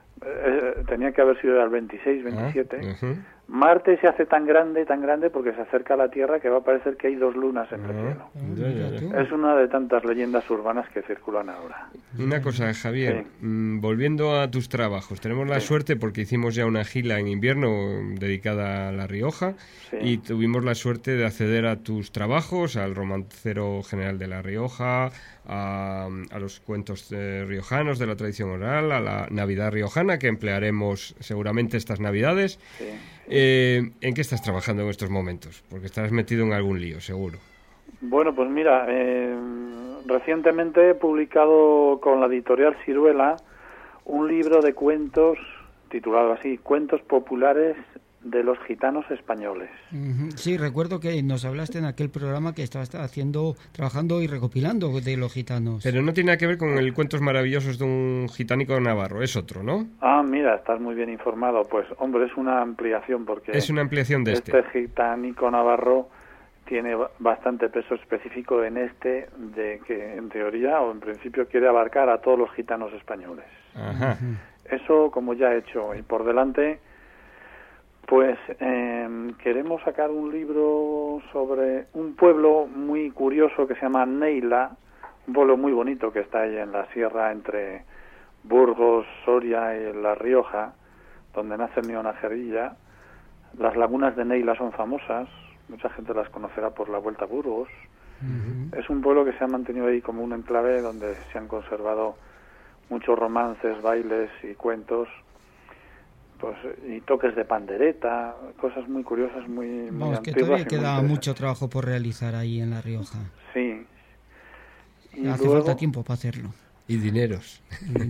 Tenía que haber sido el 26, 27. Marte se hace tan grande porque se acerca a la Tierra que va a parecer que hay 2 lunas en el cielo. Es una de tantas leyendas urbanas que circulan ahora. Una cosa, Javier, volviendo a tus trabajos, tenemos la suerte porque hicimos ya una gira en invierno dedicada a La Rioja y tuvimos la suerte de acceder a tus trabajos, al Romancero General de La Rioja, a los cuentos riojanos de la tradición oral, a la Navidad riojana que emplearemos seguramente estas Navidades. ¿En qué estás trabajando en estos momentos? Porque estarás metido en algún lío, seguro. Bueno, pues mira, recientemente he publicado con la editorial Ciruela un libro de cuentos titulado así, Cuentos populares de los gitanos españoles. Sí, recuerdo que nos hablaste en aquel programa que estabas trabajando y recopilando de los gitanos. Pero no tiene nada que ver con el Cuentos maravillosos de un gitánico navarro, es otro, ¿no? Ah, mira, estás muy bien informado. Pues, hombre, es una ampliación porque... Es una ampliación de este gitánico navarro tiene bastante peso específico en de que en teoría o en principio quiere abarcar a todos los gitanos españoles. Ajá. Eso como ya he hecho. Y por delante... Pues queremos sacar un libro sobre un pueblo muy curioso que se llama Neila, un pueblo muy bonito que está ahí en la sierra entre Burgos, Soria y La Rioja, donde nace el Neonacerilla. Las lagunas de Neila son famosas, mucha gente las conocerá por la Vuelta a Burgos. Es un pueblo que se ha mantenido ahí como un enclave donde se han conservado muchos romances, bailes y cuentos. Pues, y toques de pandereta, cosas muy curiosas, muy Vamos, que antiguas. Todavía queda mucho trabajo por realizar ahí en La Rioja. Sí. Y hace falta tiempo para hacerlo. Y dineros.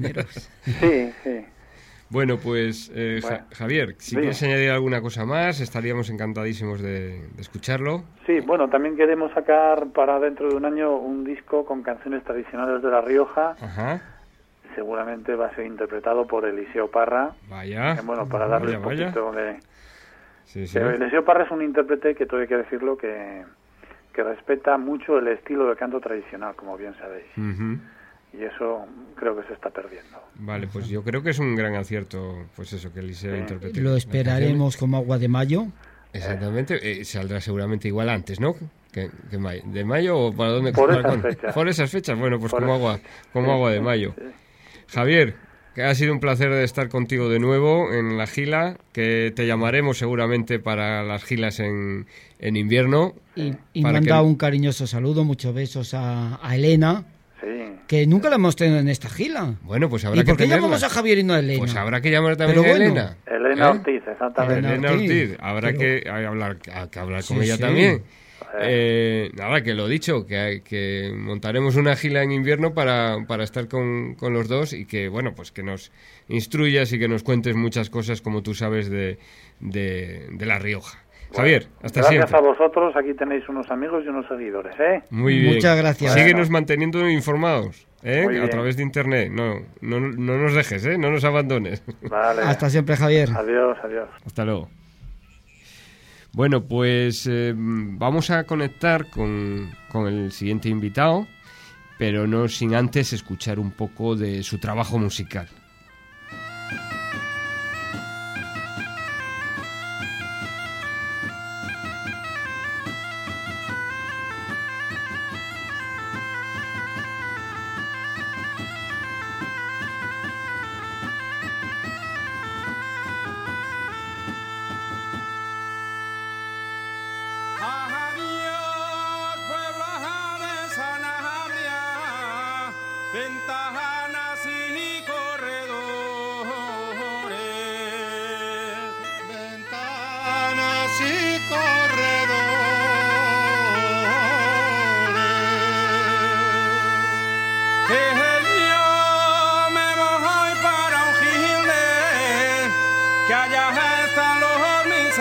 Sí. Bueno, pues Javier, si quieres añadir alguna cosa más, estaríamos encantadísimos de escucharlo. Sí, bueno, también queremos sacar para dentro de un año un disco con canciones tradicionales de La Rioja. Ajá. Seguramente va a ser interpretado por Eliseo Parra. Vaya. Bueno, para darle un poquito de... Sí. Eliseo Parra es un intérprete que todo hay que decirlo que respeta mucho el estilo de canto tradicional, como bien sabéis. Y eso creo que se está perdiendo. Vale, pues yo creo que es un gran acierto, pues eso, que Eliseo interprete. Lo esperaremos como agua de mayo. Exactamente, saldrá seguramente igual antes, ¿no? Que mayo. ¿De mayo o para dónde? Por esas fechas. Por esas fechas, bueno, pues como agua de mayo. Sí. Javier, que ha sido un placer de estar contigo de nuevo en la gila, que te llamaremos seguramente para las gilas en invierno. Y manda un cariñoso saludo, muchos besos a Elena, que nunca la hemos tenido en esta gila. Bueno, pues habrá que tenerla. ¿Y por qué tenerla? llamamos a Javier y no a Elena? Pues habrá que llamar también a Elena. Elena Ortiz, exactamente. Elena Ortiz, habrá que hablar con ella también. Nada, que lo dicho, que montaremos una gila en invierno para estar con los dos y que, bueno, pues que nos instruyas y que nos cuentes muchas cosas, como tú sabes, de La Rioja. Javier, hasta siempre. Gracias a vosotros, aquí tenéis unos amigos y unos seguidores, ¿eh? Muy bien. Muchas gracias. Síguenos manteniendo informados, a través de internet. No nos dejes, no nos abandones. Vale. Hasta siempre, Javier. Adiós. Hasta luego. Bueno, pues vamos a conectar con el siguiente invitado, pero no sin antes escuchar un poco de su trabajo musical. ventanas y corredores, ventanas y corredores, que yo me voy para un gilde, que allá están los mis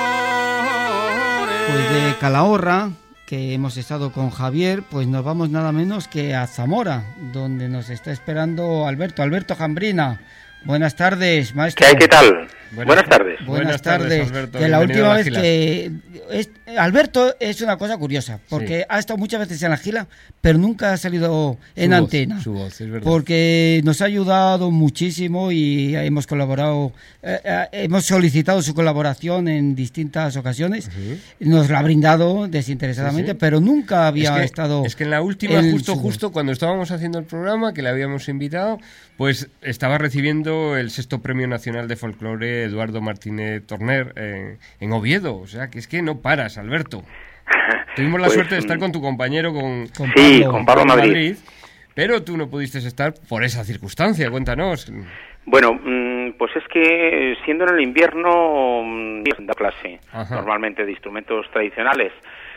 amores. Pues de Calahorra, que hemos estado con Javier, pues nos vamos nada menos que a Zamora, donde nos está esperando Alberto Jambrina. Buenas tardes, maestro. ¿Qué hay? ¿Qué tal? Buenas tardes. Buenas tardes, Alberto. Que la Bienvenido última a la vez Gila. que... Alberto es una cosa curiosa, porque Sí. ha estado muchas veces en la Gila, pero nunca ha salido en Su voz, antena. su voz, es verdad. Porque nos ha ayudado muchísimo y hemos colaborado, hemos solicitado su colaboración en distintas ocasiones. Nos la ha brindado desinteresadamente, Sí, sí. pero nunca había Es estado... que en la última, en justo su voz. cuando estábamos haciendo el programa, que le habíamos invitado, pues estaba recibiendo el 6º Premio Nacional de Folclore Eduardo Martínez Torner en Oviedo. O sea, que es que no paras, Alberto. Tuvimos la Pues, suerte de estar con tu compañero, con Pablo Madrid. Pero tú no pudiste estar por esa circunstancia. Cuéntanos. Bueno, pues es que siendo en el invierno da clase Ajá. normalmente de instrumentos tradicionales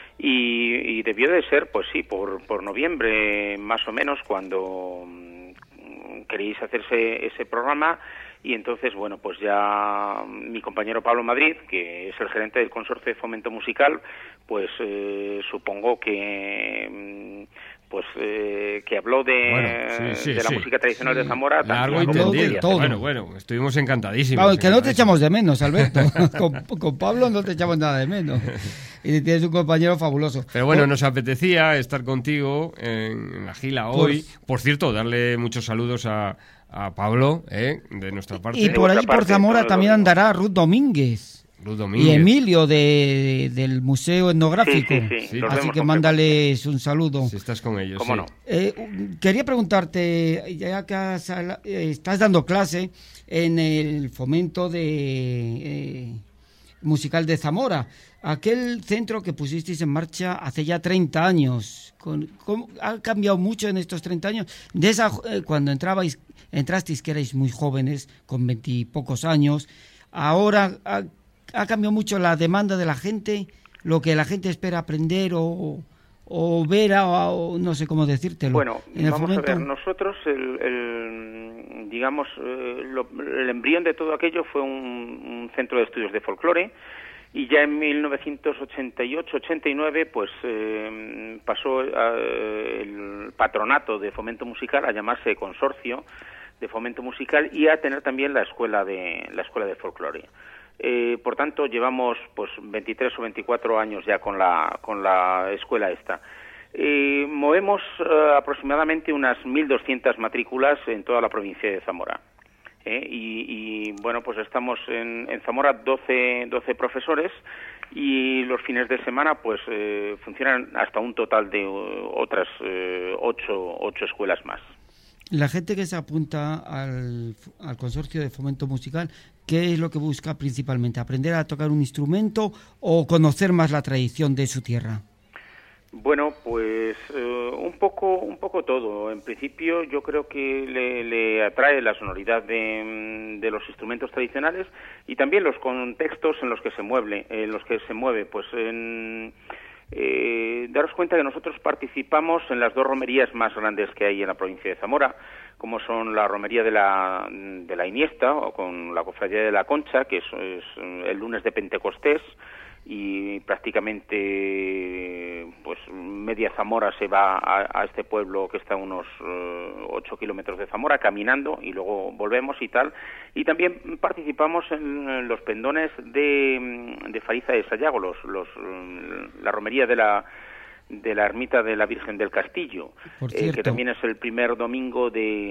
y debió de ser, pues sí, por noviembre más o menos cuando queréis hacerse ese programa. Y entonces, bueno, pues ya mi compañero Pablo Madrid, que es el gerente del Consorcio de Fomento Musical, pues supongo que que habló de la música tradicional de Zamora. Largo y Habló de tendido. todo. Bueno, estuvimos encantadísimos. Vamos, que no te echamos de menos, Alberto. con Pablo no te echamos nada de menos. Y tienes un compañero fabuloso. Pero bueno, nos apetecía estar contigo en la Gila hoy. Por cierto, darle muchos saludos a Pablo, de nuestra parte. Y por ahí, por Zamora, también andará Ruth Domínguez. Y Emilio del Museo Etnográfico. Sí, Así que mándales un saludo. Si estás con ellos. ¿Cómo no? Quería preguntarte, ya que estás dando clase en el fomento musical de Zamora, aquel centro que pusisteis en marcha hace ya 30 años, ¿ha cambiado mucho en estos 30 años? De esa, cuando entrasteis que erais muy jóvenes, con 20 y pocos años, ahora ha cambiado mucho la demanda de la gente, lo que la gente espera aprender o ver, o no sé cómo decírtelo. Bueno, en el vamos fomento. a ver, nosotros digamos, el embrión de todo aquello fue un centro de estudios de folclore, y ya en 1988-89 pues pasó el patronato de fomento musical a llamarse Consorcio de Fomento Musical y a tener también la escuela de folclore. Por tanto, llevamos pues 23 o 24 años ya con la escuela esta. Movemos aproximadamente unas 1.200 matrículas en toda la provincia de Zamora. Y bueno, pues estamos en Zamora 12 profesores, y los fines de semana pues funcionan hasta un total de otras 8 escuelas más. La gente que se apunta al Consorcio de Fomento Musical, ¿qué es lo que busca principalmente? ¿Aprender a tocar un instrumento o conocer más la tradición de su tierra? Bueno, pues un poco todo. En principio yo creo que le atrae la sonoridad de los instrumentos tradicionales y también los contextos en los que se mueve. Pues daros cuenta que nosotros participamos en las 2 romerías más grandes que hay en la provincia de Zamora, como son la romería de la Iniesta, o con la cofradía de la Concha, que es el lunes de Pentecostés, y prácticamente pues media Zamora se va a este pueblo que está a unos 8 kilómetros de Zamora caminando, y luego volvemos y tal. Y también participamos en los pendones de Fariza de Sayago, la romería de la ermita de la Virgen del Castillo, que también es el primer domingo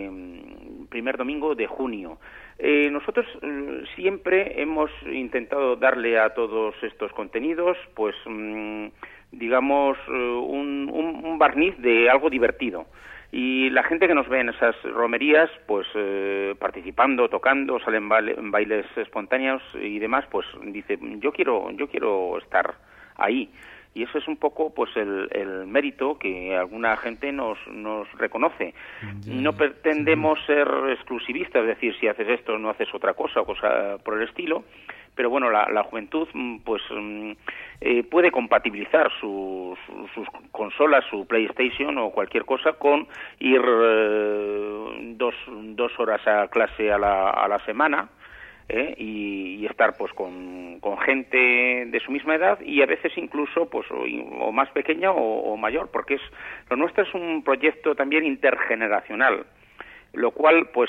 de junio. Nosotros siempre hemos intentado darle a todos estos contenidos, pues digamos, un barniz de algo divertido. Y la gente que nos ve en esas romerías, pues participando, tocando, salen bailes espontáneos y demás, pues dice, yo quiero estar ahí. Y eso es un poco pues el mérito que alguna gente nos reconoce. No pretendemos ser exclusivistas, es decir, si haces esto no haces otra cosa o cosa por el estilo, pero bueno, la juventud pues puede compatibilizar sus consolas, su PlayStation o cualquier cosa con ir 2 horas a clase a la semana, y estar pues con gente de su misma edad y a veces incluso pues o más pequeña o mayor, porque lo nuestro es un proyecto también intergeneracional, lo cual pues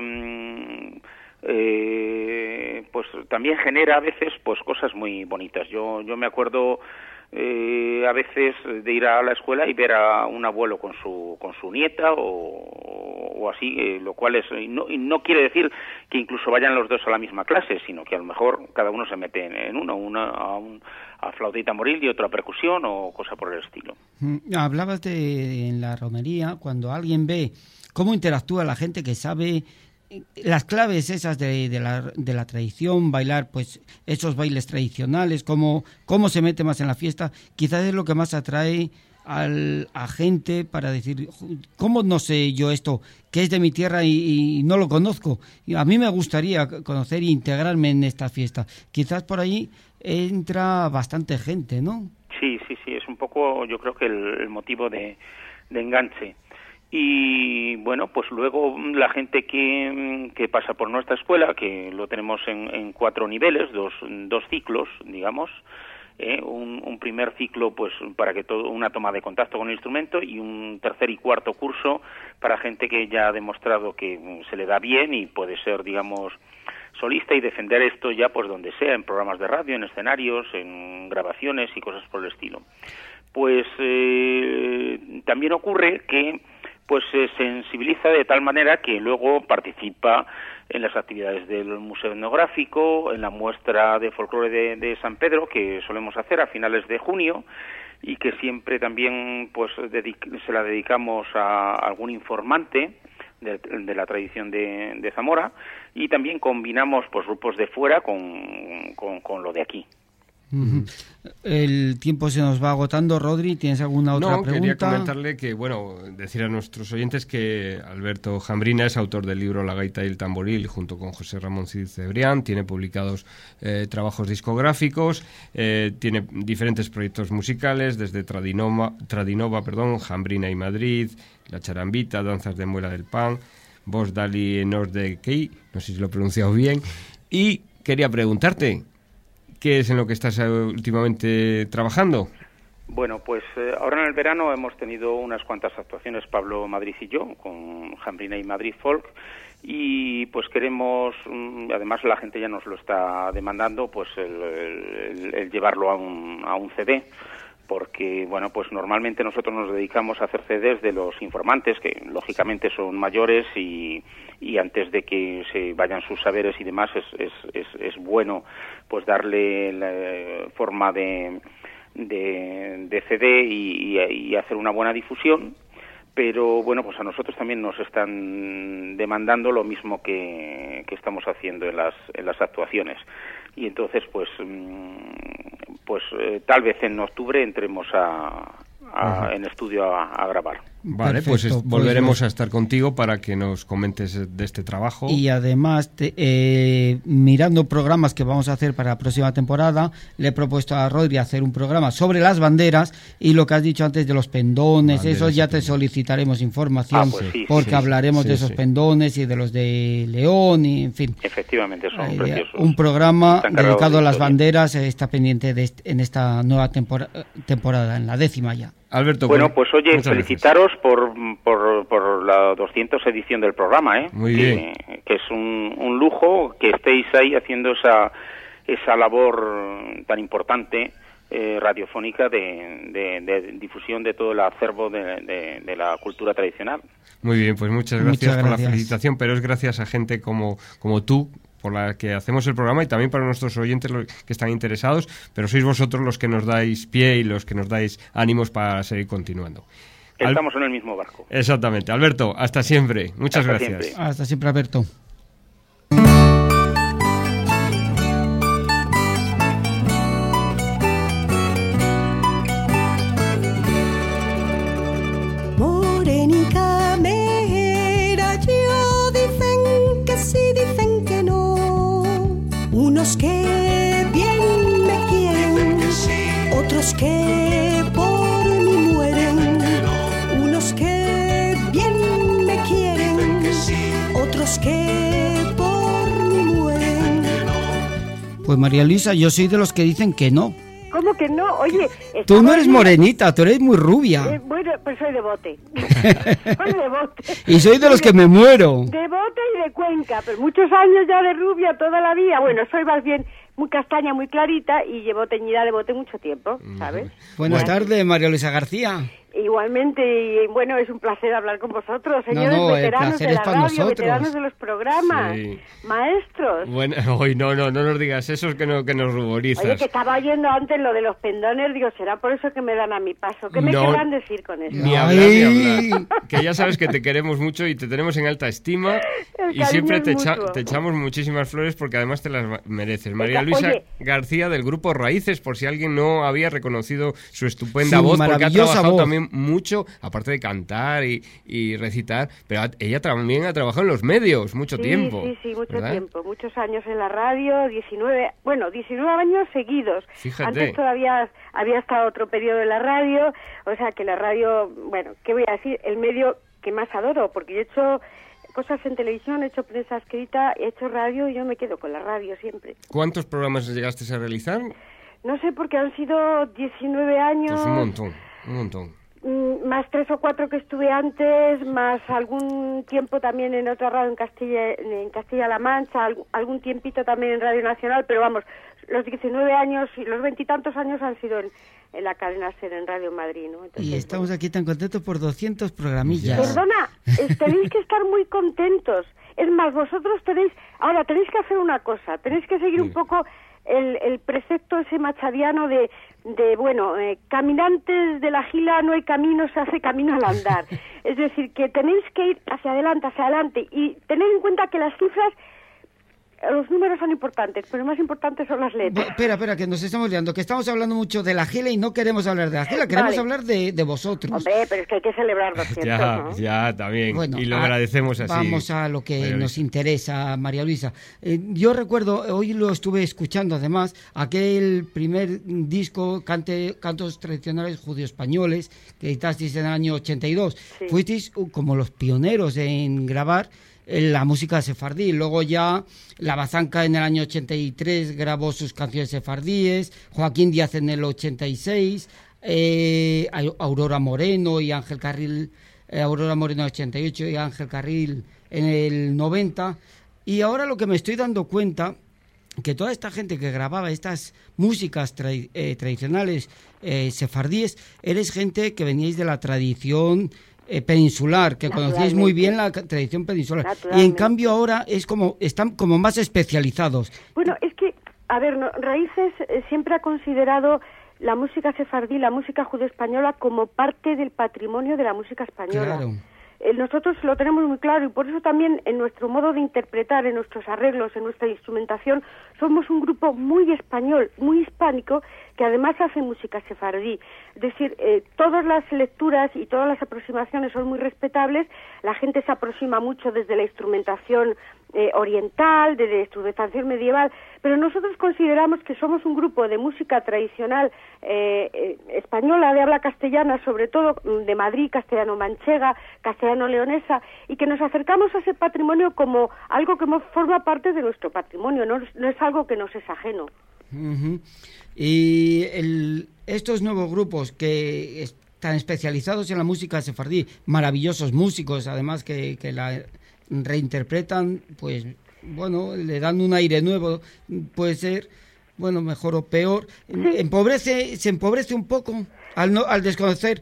también genera a veces pues cosas muy bonitas. Yo me acuerdo a veces de ir a la escuela y ver a un abuelo con su nieta o así, lo cual no quiere decir que incluso vayan los dos a la misma clase, sino que a lo mejor cada uno se mete en una a flauta y tamboril y otro a percusión o cosa por el estilo. Hablabas en la romería, cuando alguien ve cómo interactúa la gente que sabe las claves esas de la tradición, bailar pues esos bailes tradicionales, cómo se mete más en la fiesta, quizás es lo que más atrae a gente para decir, ¿cómo no sé yo esto, que es de mi tierra y no lo conozco? Y a mí me gustaría conocer e integrarme en esta fiesta. Quizás por ahí entra bastante gente, ¿no? Sí, es un poco, yo creo que el motivo de enganche. Y bueno, pues luego la gente que pasa por nuestra escuela, que lo tenemos en 4 niveles, dos ciclos, digamos, un primer ciclo pues para que una toma de contacto con el instrumento, y un tercer y cuarto curso para gente que ya ha demostrado que se le da bien y puede ser, digamos, solista y defender esto ya pues donde sea, en programas de radio, en escenarios, en grabaciones y cosas por el estilo. Pues también ocurre que pues se sensibiliza de tal manera que luego participa en las actividades del Museo Etnográfico, en la muestra de folclore de San Pedro, que solemos hacer a finales de junio, y que siempre también pues se la dedicamos a algún informante de la tradición de Zamora, y también combinamos pues grupos de fuera con lo de aquí. El tiempo se nos va agotando. Rodri, ¿tienes alguna otra pregunta? Quería comentarle que, decir a nuestros oyentes que Alberto Jambrina es autor del libro La gaita y el tamboril, junto con José Ramón Cid Cebrián. Tiene publicados trabajos discográficos, tiene diferentes proyectos musicales, desde Tradinova, Jambrina y Madrid, La Charambita, Danzas de Muela del Pan, Vos Dali Enos de Key, no sé si lo he pronunciado bien, y quería preguntarte, ¿qué es en lo que estás últimamente trabajando? Bueno, pues ahora en el verano hemos tenido unas cuantas actuaciones, Pablo Madrid y yo, con Jambrina y Madrid Folk, y pues queremos, además la gente ya nos lo está demandando, pues el llevarlo a un CD, porque bueno, pues normalmente nosotros nos dedicamos a hacer CDs de los informantes, que lógicamente son mayores y antes de que se vayan sus saberes y demás es bueno pues darle la forma de CD y hacer una buena difusión. Pero bueno, pues a nosotros también nos están demandando lo mismo que estamos haciendo en las actuaciones, y entonces pues tal vez en octubre entremos en estudio a grabar. Vale, perfecto, pues volveremos a estar contigo para que nos comentes de este trabajo. Y además, mirando programas que vamos a hacer para la próxima temporada, le he propuesto a Rodri hacer un programa sobre las banderas y lo que has dicho antes de los pendones, banderas, eso ya te solicitaremos información, porque hablaremos de esos pendones y de los de León, y en fin. Efectivamente, son preciosos. Un programa dedicado a las banderas está pendiente en esta nueva temporada, en la 10ª ya. Alberto, bueno, pues oye, felicitaros por la 200 edición del programa, Muy bien. Que es un lujo que estéis ahí haciendo esa labor tan importante radiofónica de difusión de todo el acervo de la cultura tradicional. Muy bien, pues muchas gracias por la felicitación, pero es gracias a gente como tú por la que hacemos el programa, y también para nuestros oyentes que están interesados, pero sois vosotros los que nos dais pie y los que nos dais ánimos para seguir continuando. Estamos en el mismo barco. Exactamente. Alberto, hasta siempre. Muchas gracias. Siempre. Hasta siempre, Alberto. Pues María Luisa, yo soy de los que dicen que no. ¿Cómo que no? Oye... Tú no eres morenita, tú eres muy rubia. Bueno, pues soy de bote. Soy de bote. Y soy de los que me muero. De bote y de Cuenca, pero muchos años ya de rubia toda la vida. Bueno, soy más bien muy castaña, muy clarita y llevo teñida de bote mucho tiempo, ¿sabes? Buenas tardes, María Luisa García. Igualmente, y bueno, es un placer hablar con vosotros, señores veteranos de la radio, veteranos de los programas, maestros. Bueno, hoy no nos digas eso, que nos ruborizas. Oye, que estaba oyendo antes lo de los pendones, digo, será por eso que me dan a mi paso. ¿Qué me querrán decir con eso? Ni hablar. Que ya sabes que te queremos mucho y te tenemos en alta estima y siempre te echamos muchísimas flores porque además te las mereces. María Luisa García del grupo Raíces, por si alguien no había reconocido su estupenda voz, porque ha trabajado también mucho, aparte de cantar y recitar, pero ella también ha trabajado en los medios mucho tiempo. Sí, mucho tiempo, muchos años en la radio, 19 años seguidos. Fíjate. Antes todavía había estado otro periodo en la radio, o sea que la radio, bueno, ¿qué voy a decir? El medio que más adoro, porque yo he hecho cosas en televisión, he hecho prensa escrita, he hecho radio y yo me quedo con la radio siempre. ¿Cuántos programas llegaste a realizar? No sé, porque han sido 19 años. Pues un montón. Más 3 o 4 que estuve antes, más algún tiempo también en otra radio en Castilla-La Mancha, algún tiempito también en Radio Nacional, pero vamos, los 19 años y los 20 y tantos años han sido en la cadena SER, en Radio Madrid, ¿no? Entonces, y estamos aquí tan contentos por 200 programillas. Perdona, tenéis que estar muy contentos. Es más, vosotros tenéis que hacer una cosa, tenéis que seguir un poco el precepto ese machadiano de caminantes de la Gila no hay camino, se hace camino al andar. Es decir, que tenéis que ir hacia adelante y tener en cuenta que las cifras, los números son importantes, pero más importantes son las letras. Espera, que nos estamos liando, que estamos hablando mucho de la Gila y no queremos hablar de la Gila, queremos hablar de vosotros. Hombre, pero es que hay que celebrar 200, ¿no? Ya, también, bueno, y lo agradecemos así. Vamos a lo que nos interesa, María Luisa. Yo recuerdo, hoy lo estuve escuchando además, aquel primer disco, Cantos Tradicionales Judío-Españoles, que editasteis en el año 82. Sí. Fuisteis como los pioneros en grabar la música sefardí. Luego ya La Bazanca en el año 83 grabó sus canciones sefardíes, Joaquín Díaz en el 86, Aurora Moreno y Ángel Carril, Aurora Moreno en el 88 y Ángel Carril en el 90. Y ahora lo que me estoy dando cuenta, que toda esta gente que grababa estas músicas tradicionales sefardíes, eres gente que veníais de la tradición peninsular, que conocíais muy bien la tradición peninsular, y en cambio ahora están como más especializados. Bueno, es que, a ver, Raíces siempre ha considerado la música sefardí, la música judeo-española, como parte del patrimonio de la música española. Claro. Nosotros lo tenemos muy claro y por eso también en nuestro modo de interpretar, en nuestros arreglos, en nuestra instrumentación, somos un grupo muy español, muy hispánico, que además hace música sefardí. Es decir, todas las lecturas y todas las aproximaciones son muy respetables, la gente se aproxima mucho desde la instrumentación oriental, de la instrumentación medieval, pero nosotros consideramos que somos un grupo de música tradicional española, de habla castellana, sobre todo de Madrid, castellano-manchega, castellano-leonesa, y que nos acercamos a ese patrimonio como algo que forma parte de nuestro patrimonio, no es algo que nos es ajeno. Uh-huh. Y estos nuevos grupos que están especializados en la música sefardí, maravillosos músicos, además que la reinterpretan, pues bueno, le dan un aire nuevo, puede ser, bueno, mejor o peor. Sí. Se empobrece un poco al desconocer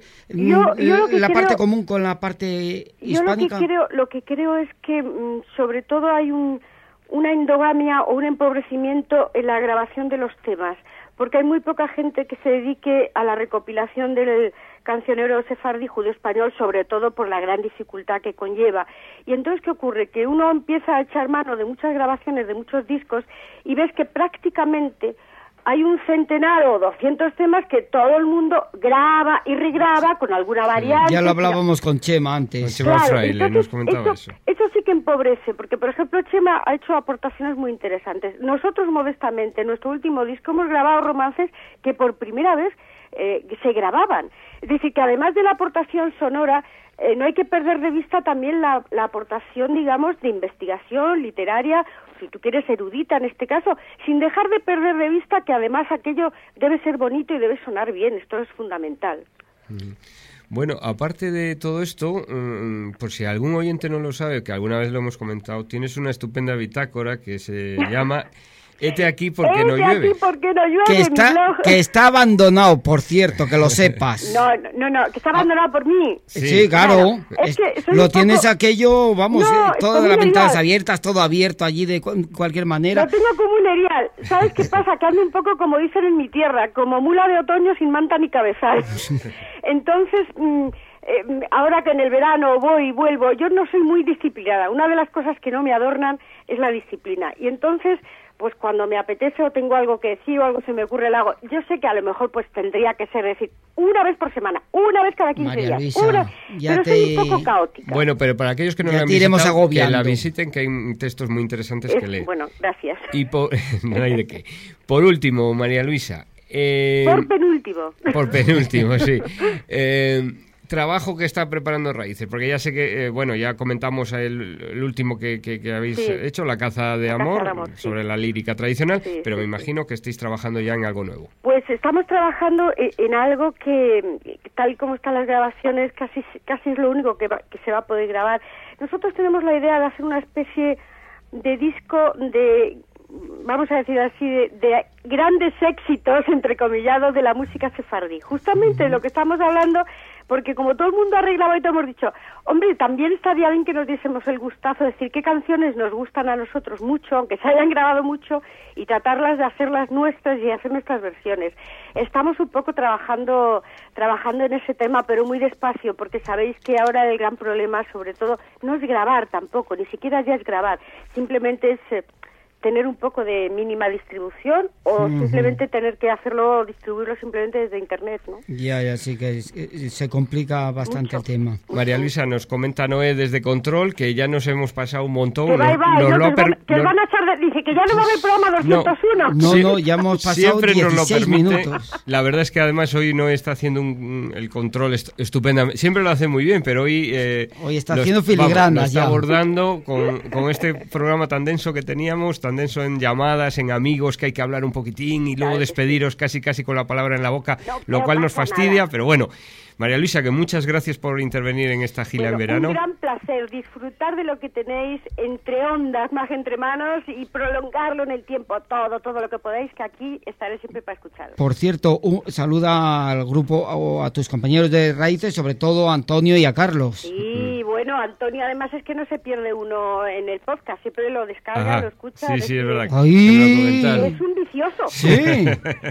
la parte común con la parte hispánica. Lo que creo es que sobre todo hay una endogamia o un empobrecimiento en la grabación de los temas, porque hay muy poca gente que se dedique a la recopilación del cancionero sefardí judeo-español, sobre todo por la gran dificultad que conlleva. Y entonces, ¿qué ocurre? Que uno empieza a echar mano de muchas grabaciones, de muchos discos, y ves que prácticamente hay un centenar o 200 temas que todo el mundo graba y regraba con alguna variante. Ya lo hablábamos con Chema antes. Con Chema Fraile nos comentaba eso. Eso sí que empobrece, porque por ejemplo Chema ha hecho aportaciones muy interesantes. Nosotros modestamente, en nuestro último disco, hemos grabado romances que por primera vez se grababan. Es decir, que además de la aportación sonora, no hay que perder de vista también la aportación, digamos, de investigación literaria, si tú quieres erudita en este caso, sin dejar de perder de vista que además aquello debe ser bonito y debe sonar bien, esto es fundamental. Bueno, aparte de todo esto, por si algún oyente no lo sabe, que alguna vez lo hemos comentado, tienes una estupenda bitácora que se llama Hete aquí porque no llueve. Aquí porque no llueve, que está abandonado, por cierto, que lo sepas. No, que está abandonado por mí. Sí, claro. Es que lo tienes poco... aquello, vamos, todas las ventanas erial. Abiertas, todo abierto allí de cualquier manera. Lo tengo como un erial. ¿Sabes qué pasa? Que ando un poco, como dicen en mi tierra, como mula de otoño sin manta ni cabezal. Entonces... ahora que en el verano voy y vuelvo, yo no soy muy disciplinada. Una de las cosas que no me adornan es la disciplina. Y entonces, pues cuando me apetece o tengo algo que decir o algo se me ocurre, lo hago. Yo sé que a lo mejor pues tendría que ser decir una vez por semana, una vez cada 15 María días, Luisa, pero soy un poco caótica. Bueno, pero para aquellos que no Ya la han te iremos visitado, que agobiando. la visiten, que hay textos muy interesantes que leer. Bueno, gracias. Y no hay de qué. Por último, María Luisa. Por penúltimo. Por penúltimo, sí. Trabajo que está preparando Raíces, porque ya sé que, bueno, ya comentamos el último que habéis hecho, La caza de amor, sobre la lírica tradicional, pero me imagino que estéis trabajando ya en algo nuevo. Pues estamos trabajando en algo que, tal como están las grabaciones, casi es lo único que se va a poder grabar. Nosotros tenemos la idea de hacer una especie de disco de, vamos a decir así, de grandes éxitos, entrecomillados, de la música sefardí. Justamente de lo que estamos hablando, porque como todo el mundo ha arreglado y te hemos dicho, hombre, también estaría bien que nos diésemos el gustazo de decir qué canciones nos gustan a nosotros mucho, aunque se hayan grabado mucho, y tratarlas de hacerlas nuestras y hacer nuestras versiones. Estamos un poco trabajando en ese tema, pero muy despacio, porque sabéis que ahora el gran problema, sobre todo, no es grabar tampoco, ni siquiera ya es grabar, simplemente es... tener un poco de mínima distribución o simplemente tener que distribuirlo simplemente desde internet, ¿no? Ya, sí que se complica bastante el tema. María Luisa, nos comenta Noé desde Control que ya nos hemos pasado un montón. Que van a echar dice que ya no va a haber programa 201. No, ya hemos pasado 16 minutos. La verdad es que además hoy Noé está haciendo el control estupendamente. Siempre lo hace muy bien, pero hoy está haciendo filigranas. Nos está abordando con este programa tan denso que teníamos, tan denso en llamadas, en amigos, que hay que hablar un poquitín y luego despediros casi con la palabra en la boca, lo cual nos fastidia, pero bueno. María Luisa, que muchas gracias por intervenir en esta gira en verano. Un gran placer disfrutar de lo que tenéis entre ondas, más entre manos, y prolongarlo en el tiempo, todo lo que podáis, que aquí estaré siempre para escucharos. Por cierto, saluda al grupo o a tus compañeros de Raíces, sobre todo a Antonio y a Carlos. Sí, bueno, Antonio además es que no se pierde uno en el podcast, siempre lo descarga, lo escucha. Sí, es verdad. Es un vicioso. Sí.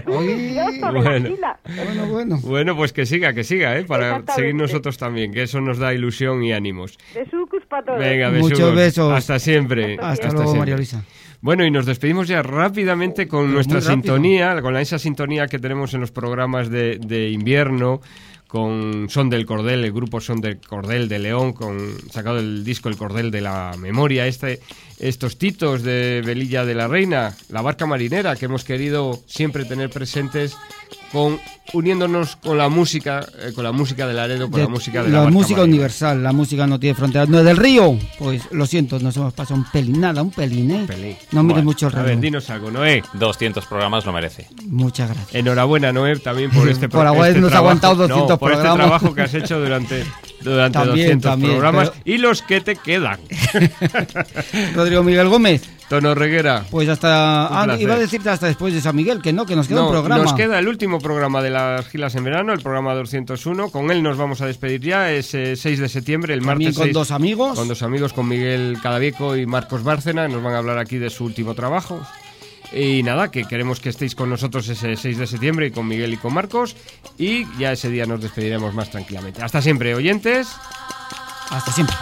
Bueno, pues que siga, para seguir nosotros también, que eso nos da ilusión y ánimos. Besucos para todos. Venga, muchos besos. Hasta siempre. Hasta luego, siempre. María Luisa. Bueno, y nos despedimos ya rápidamente con nuestra sintonía, con esa sintonía que tenemos en los programas de invierno, con Son del Cordel, el grupo Son del Cordel de León, sacado el disco El Cordel de la Memoria, estos titos de Velilla de la Reina, la barca marinera, que hemos querido siempre tener presentes, uniéndonos con la música de Laredo, con la música de la barca música marinera. Universal, la música no tiene fronteras. No es del río, pues lo siento, nos hemos pasado un pelín, ¿eh? No mires mucho el reloj. A ver, dinos algo, Noé. 200 programas lo merece. Muchas gracias. Enhorabuena, Noé, también por este programa. Por habernos aguantado 200 por programas. Este trabajo que has hecho durante también, 200 programas y los que te quedan. Rodrigo Miguel Gómez. Tono Reguera. Pues iba a decirte hasta después de San Miguel, que nos queda un programa. Nos queda el último programa de las giras en verano, el programa 201. Con él nos vamos a despedir ya, es 6 de septiembre, el también martes. Con 6, 2 amigos. Con 2 amigos, con Miguel Cadavieco y Marcos Bárcena. Nos van a hablar aquí de su último trabajo. Y nada, que queremos que estéis con nosotros ese 6 de septiembre, y con Miguel y con Marcos. Y ya ese día nos despediremos más tranquilamente. Hasta siempre, oyentes. Hasta siempre.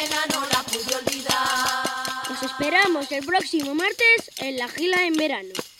Esperamos el próximo martes en la gira en verano.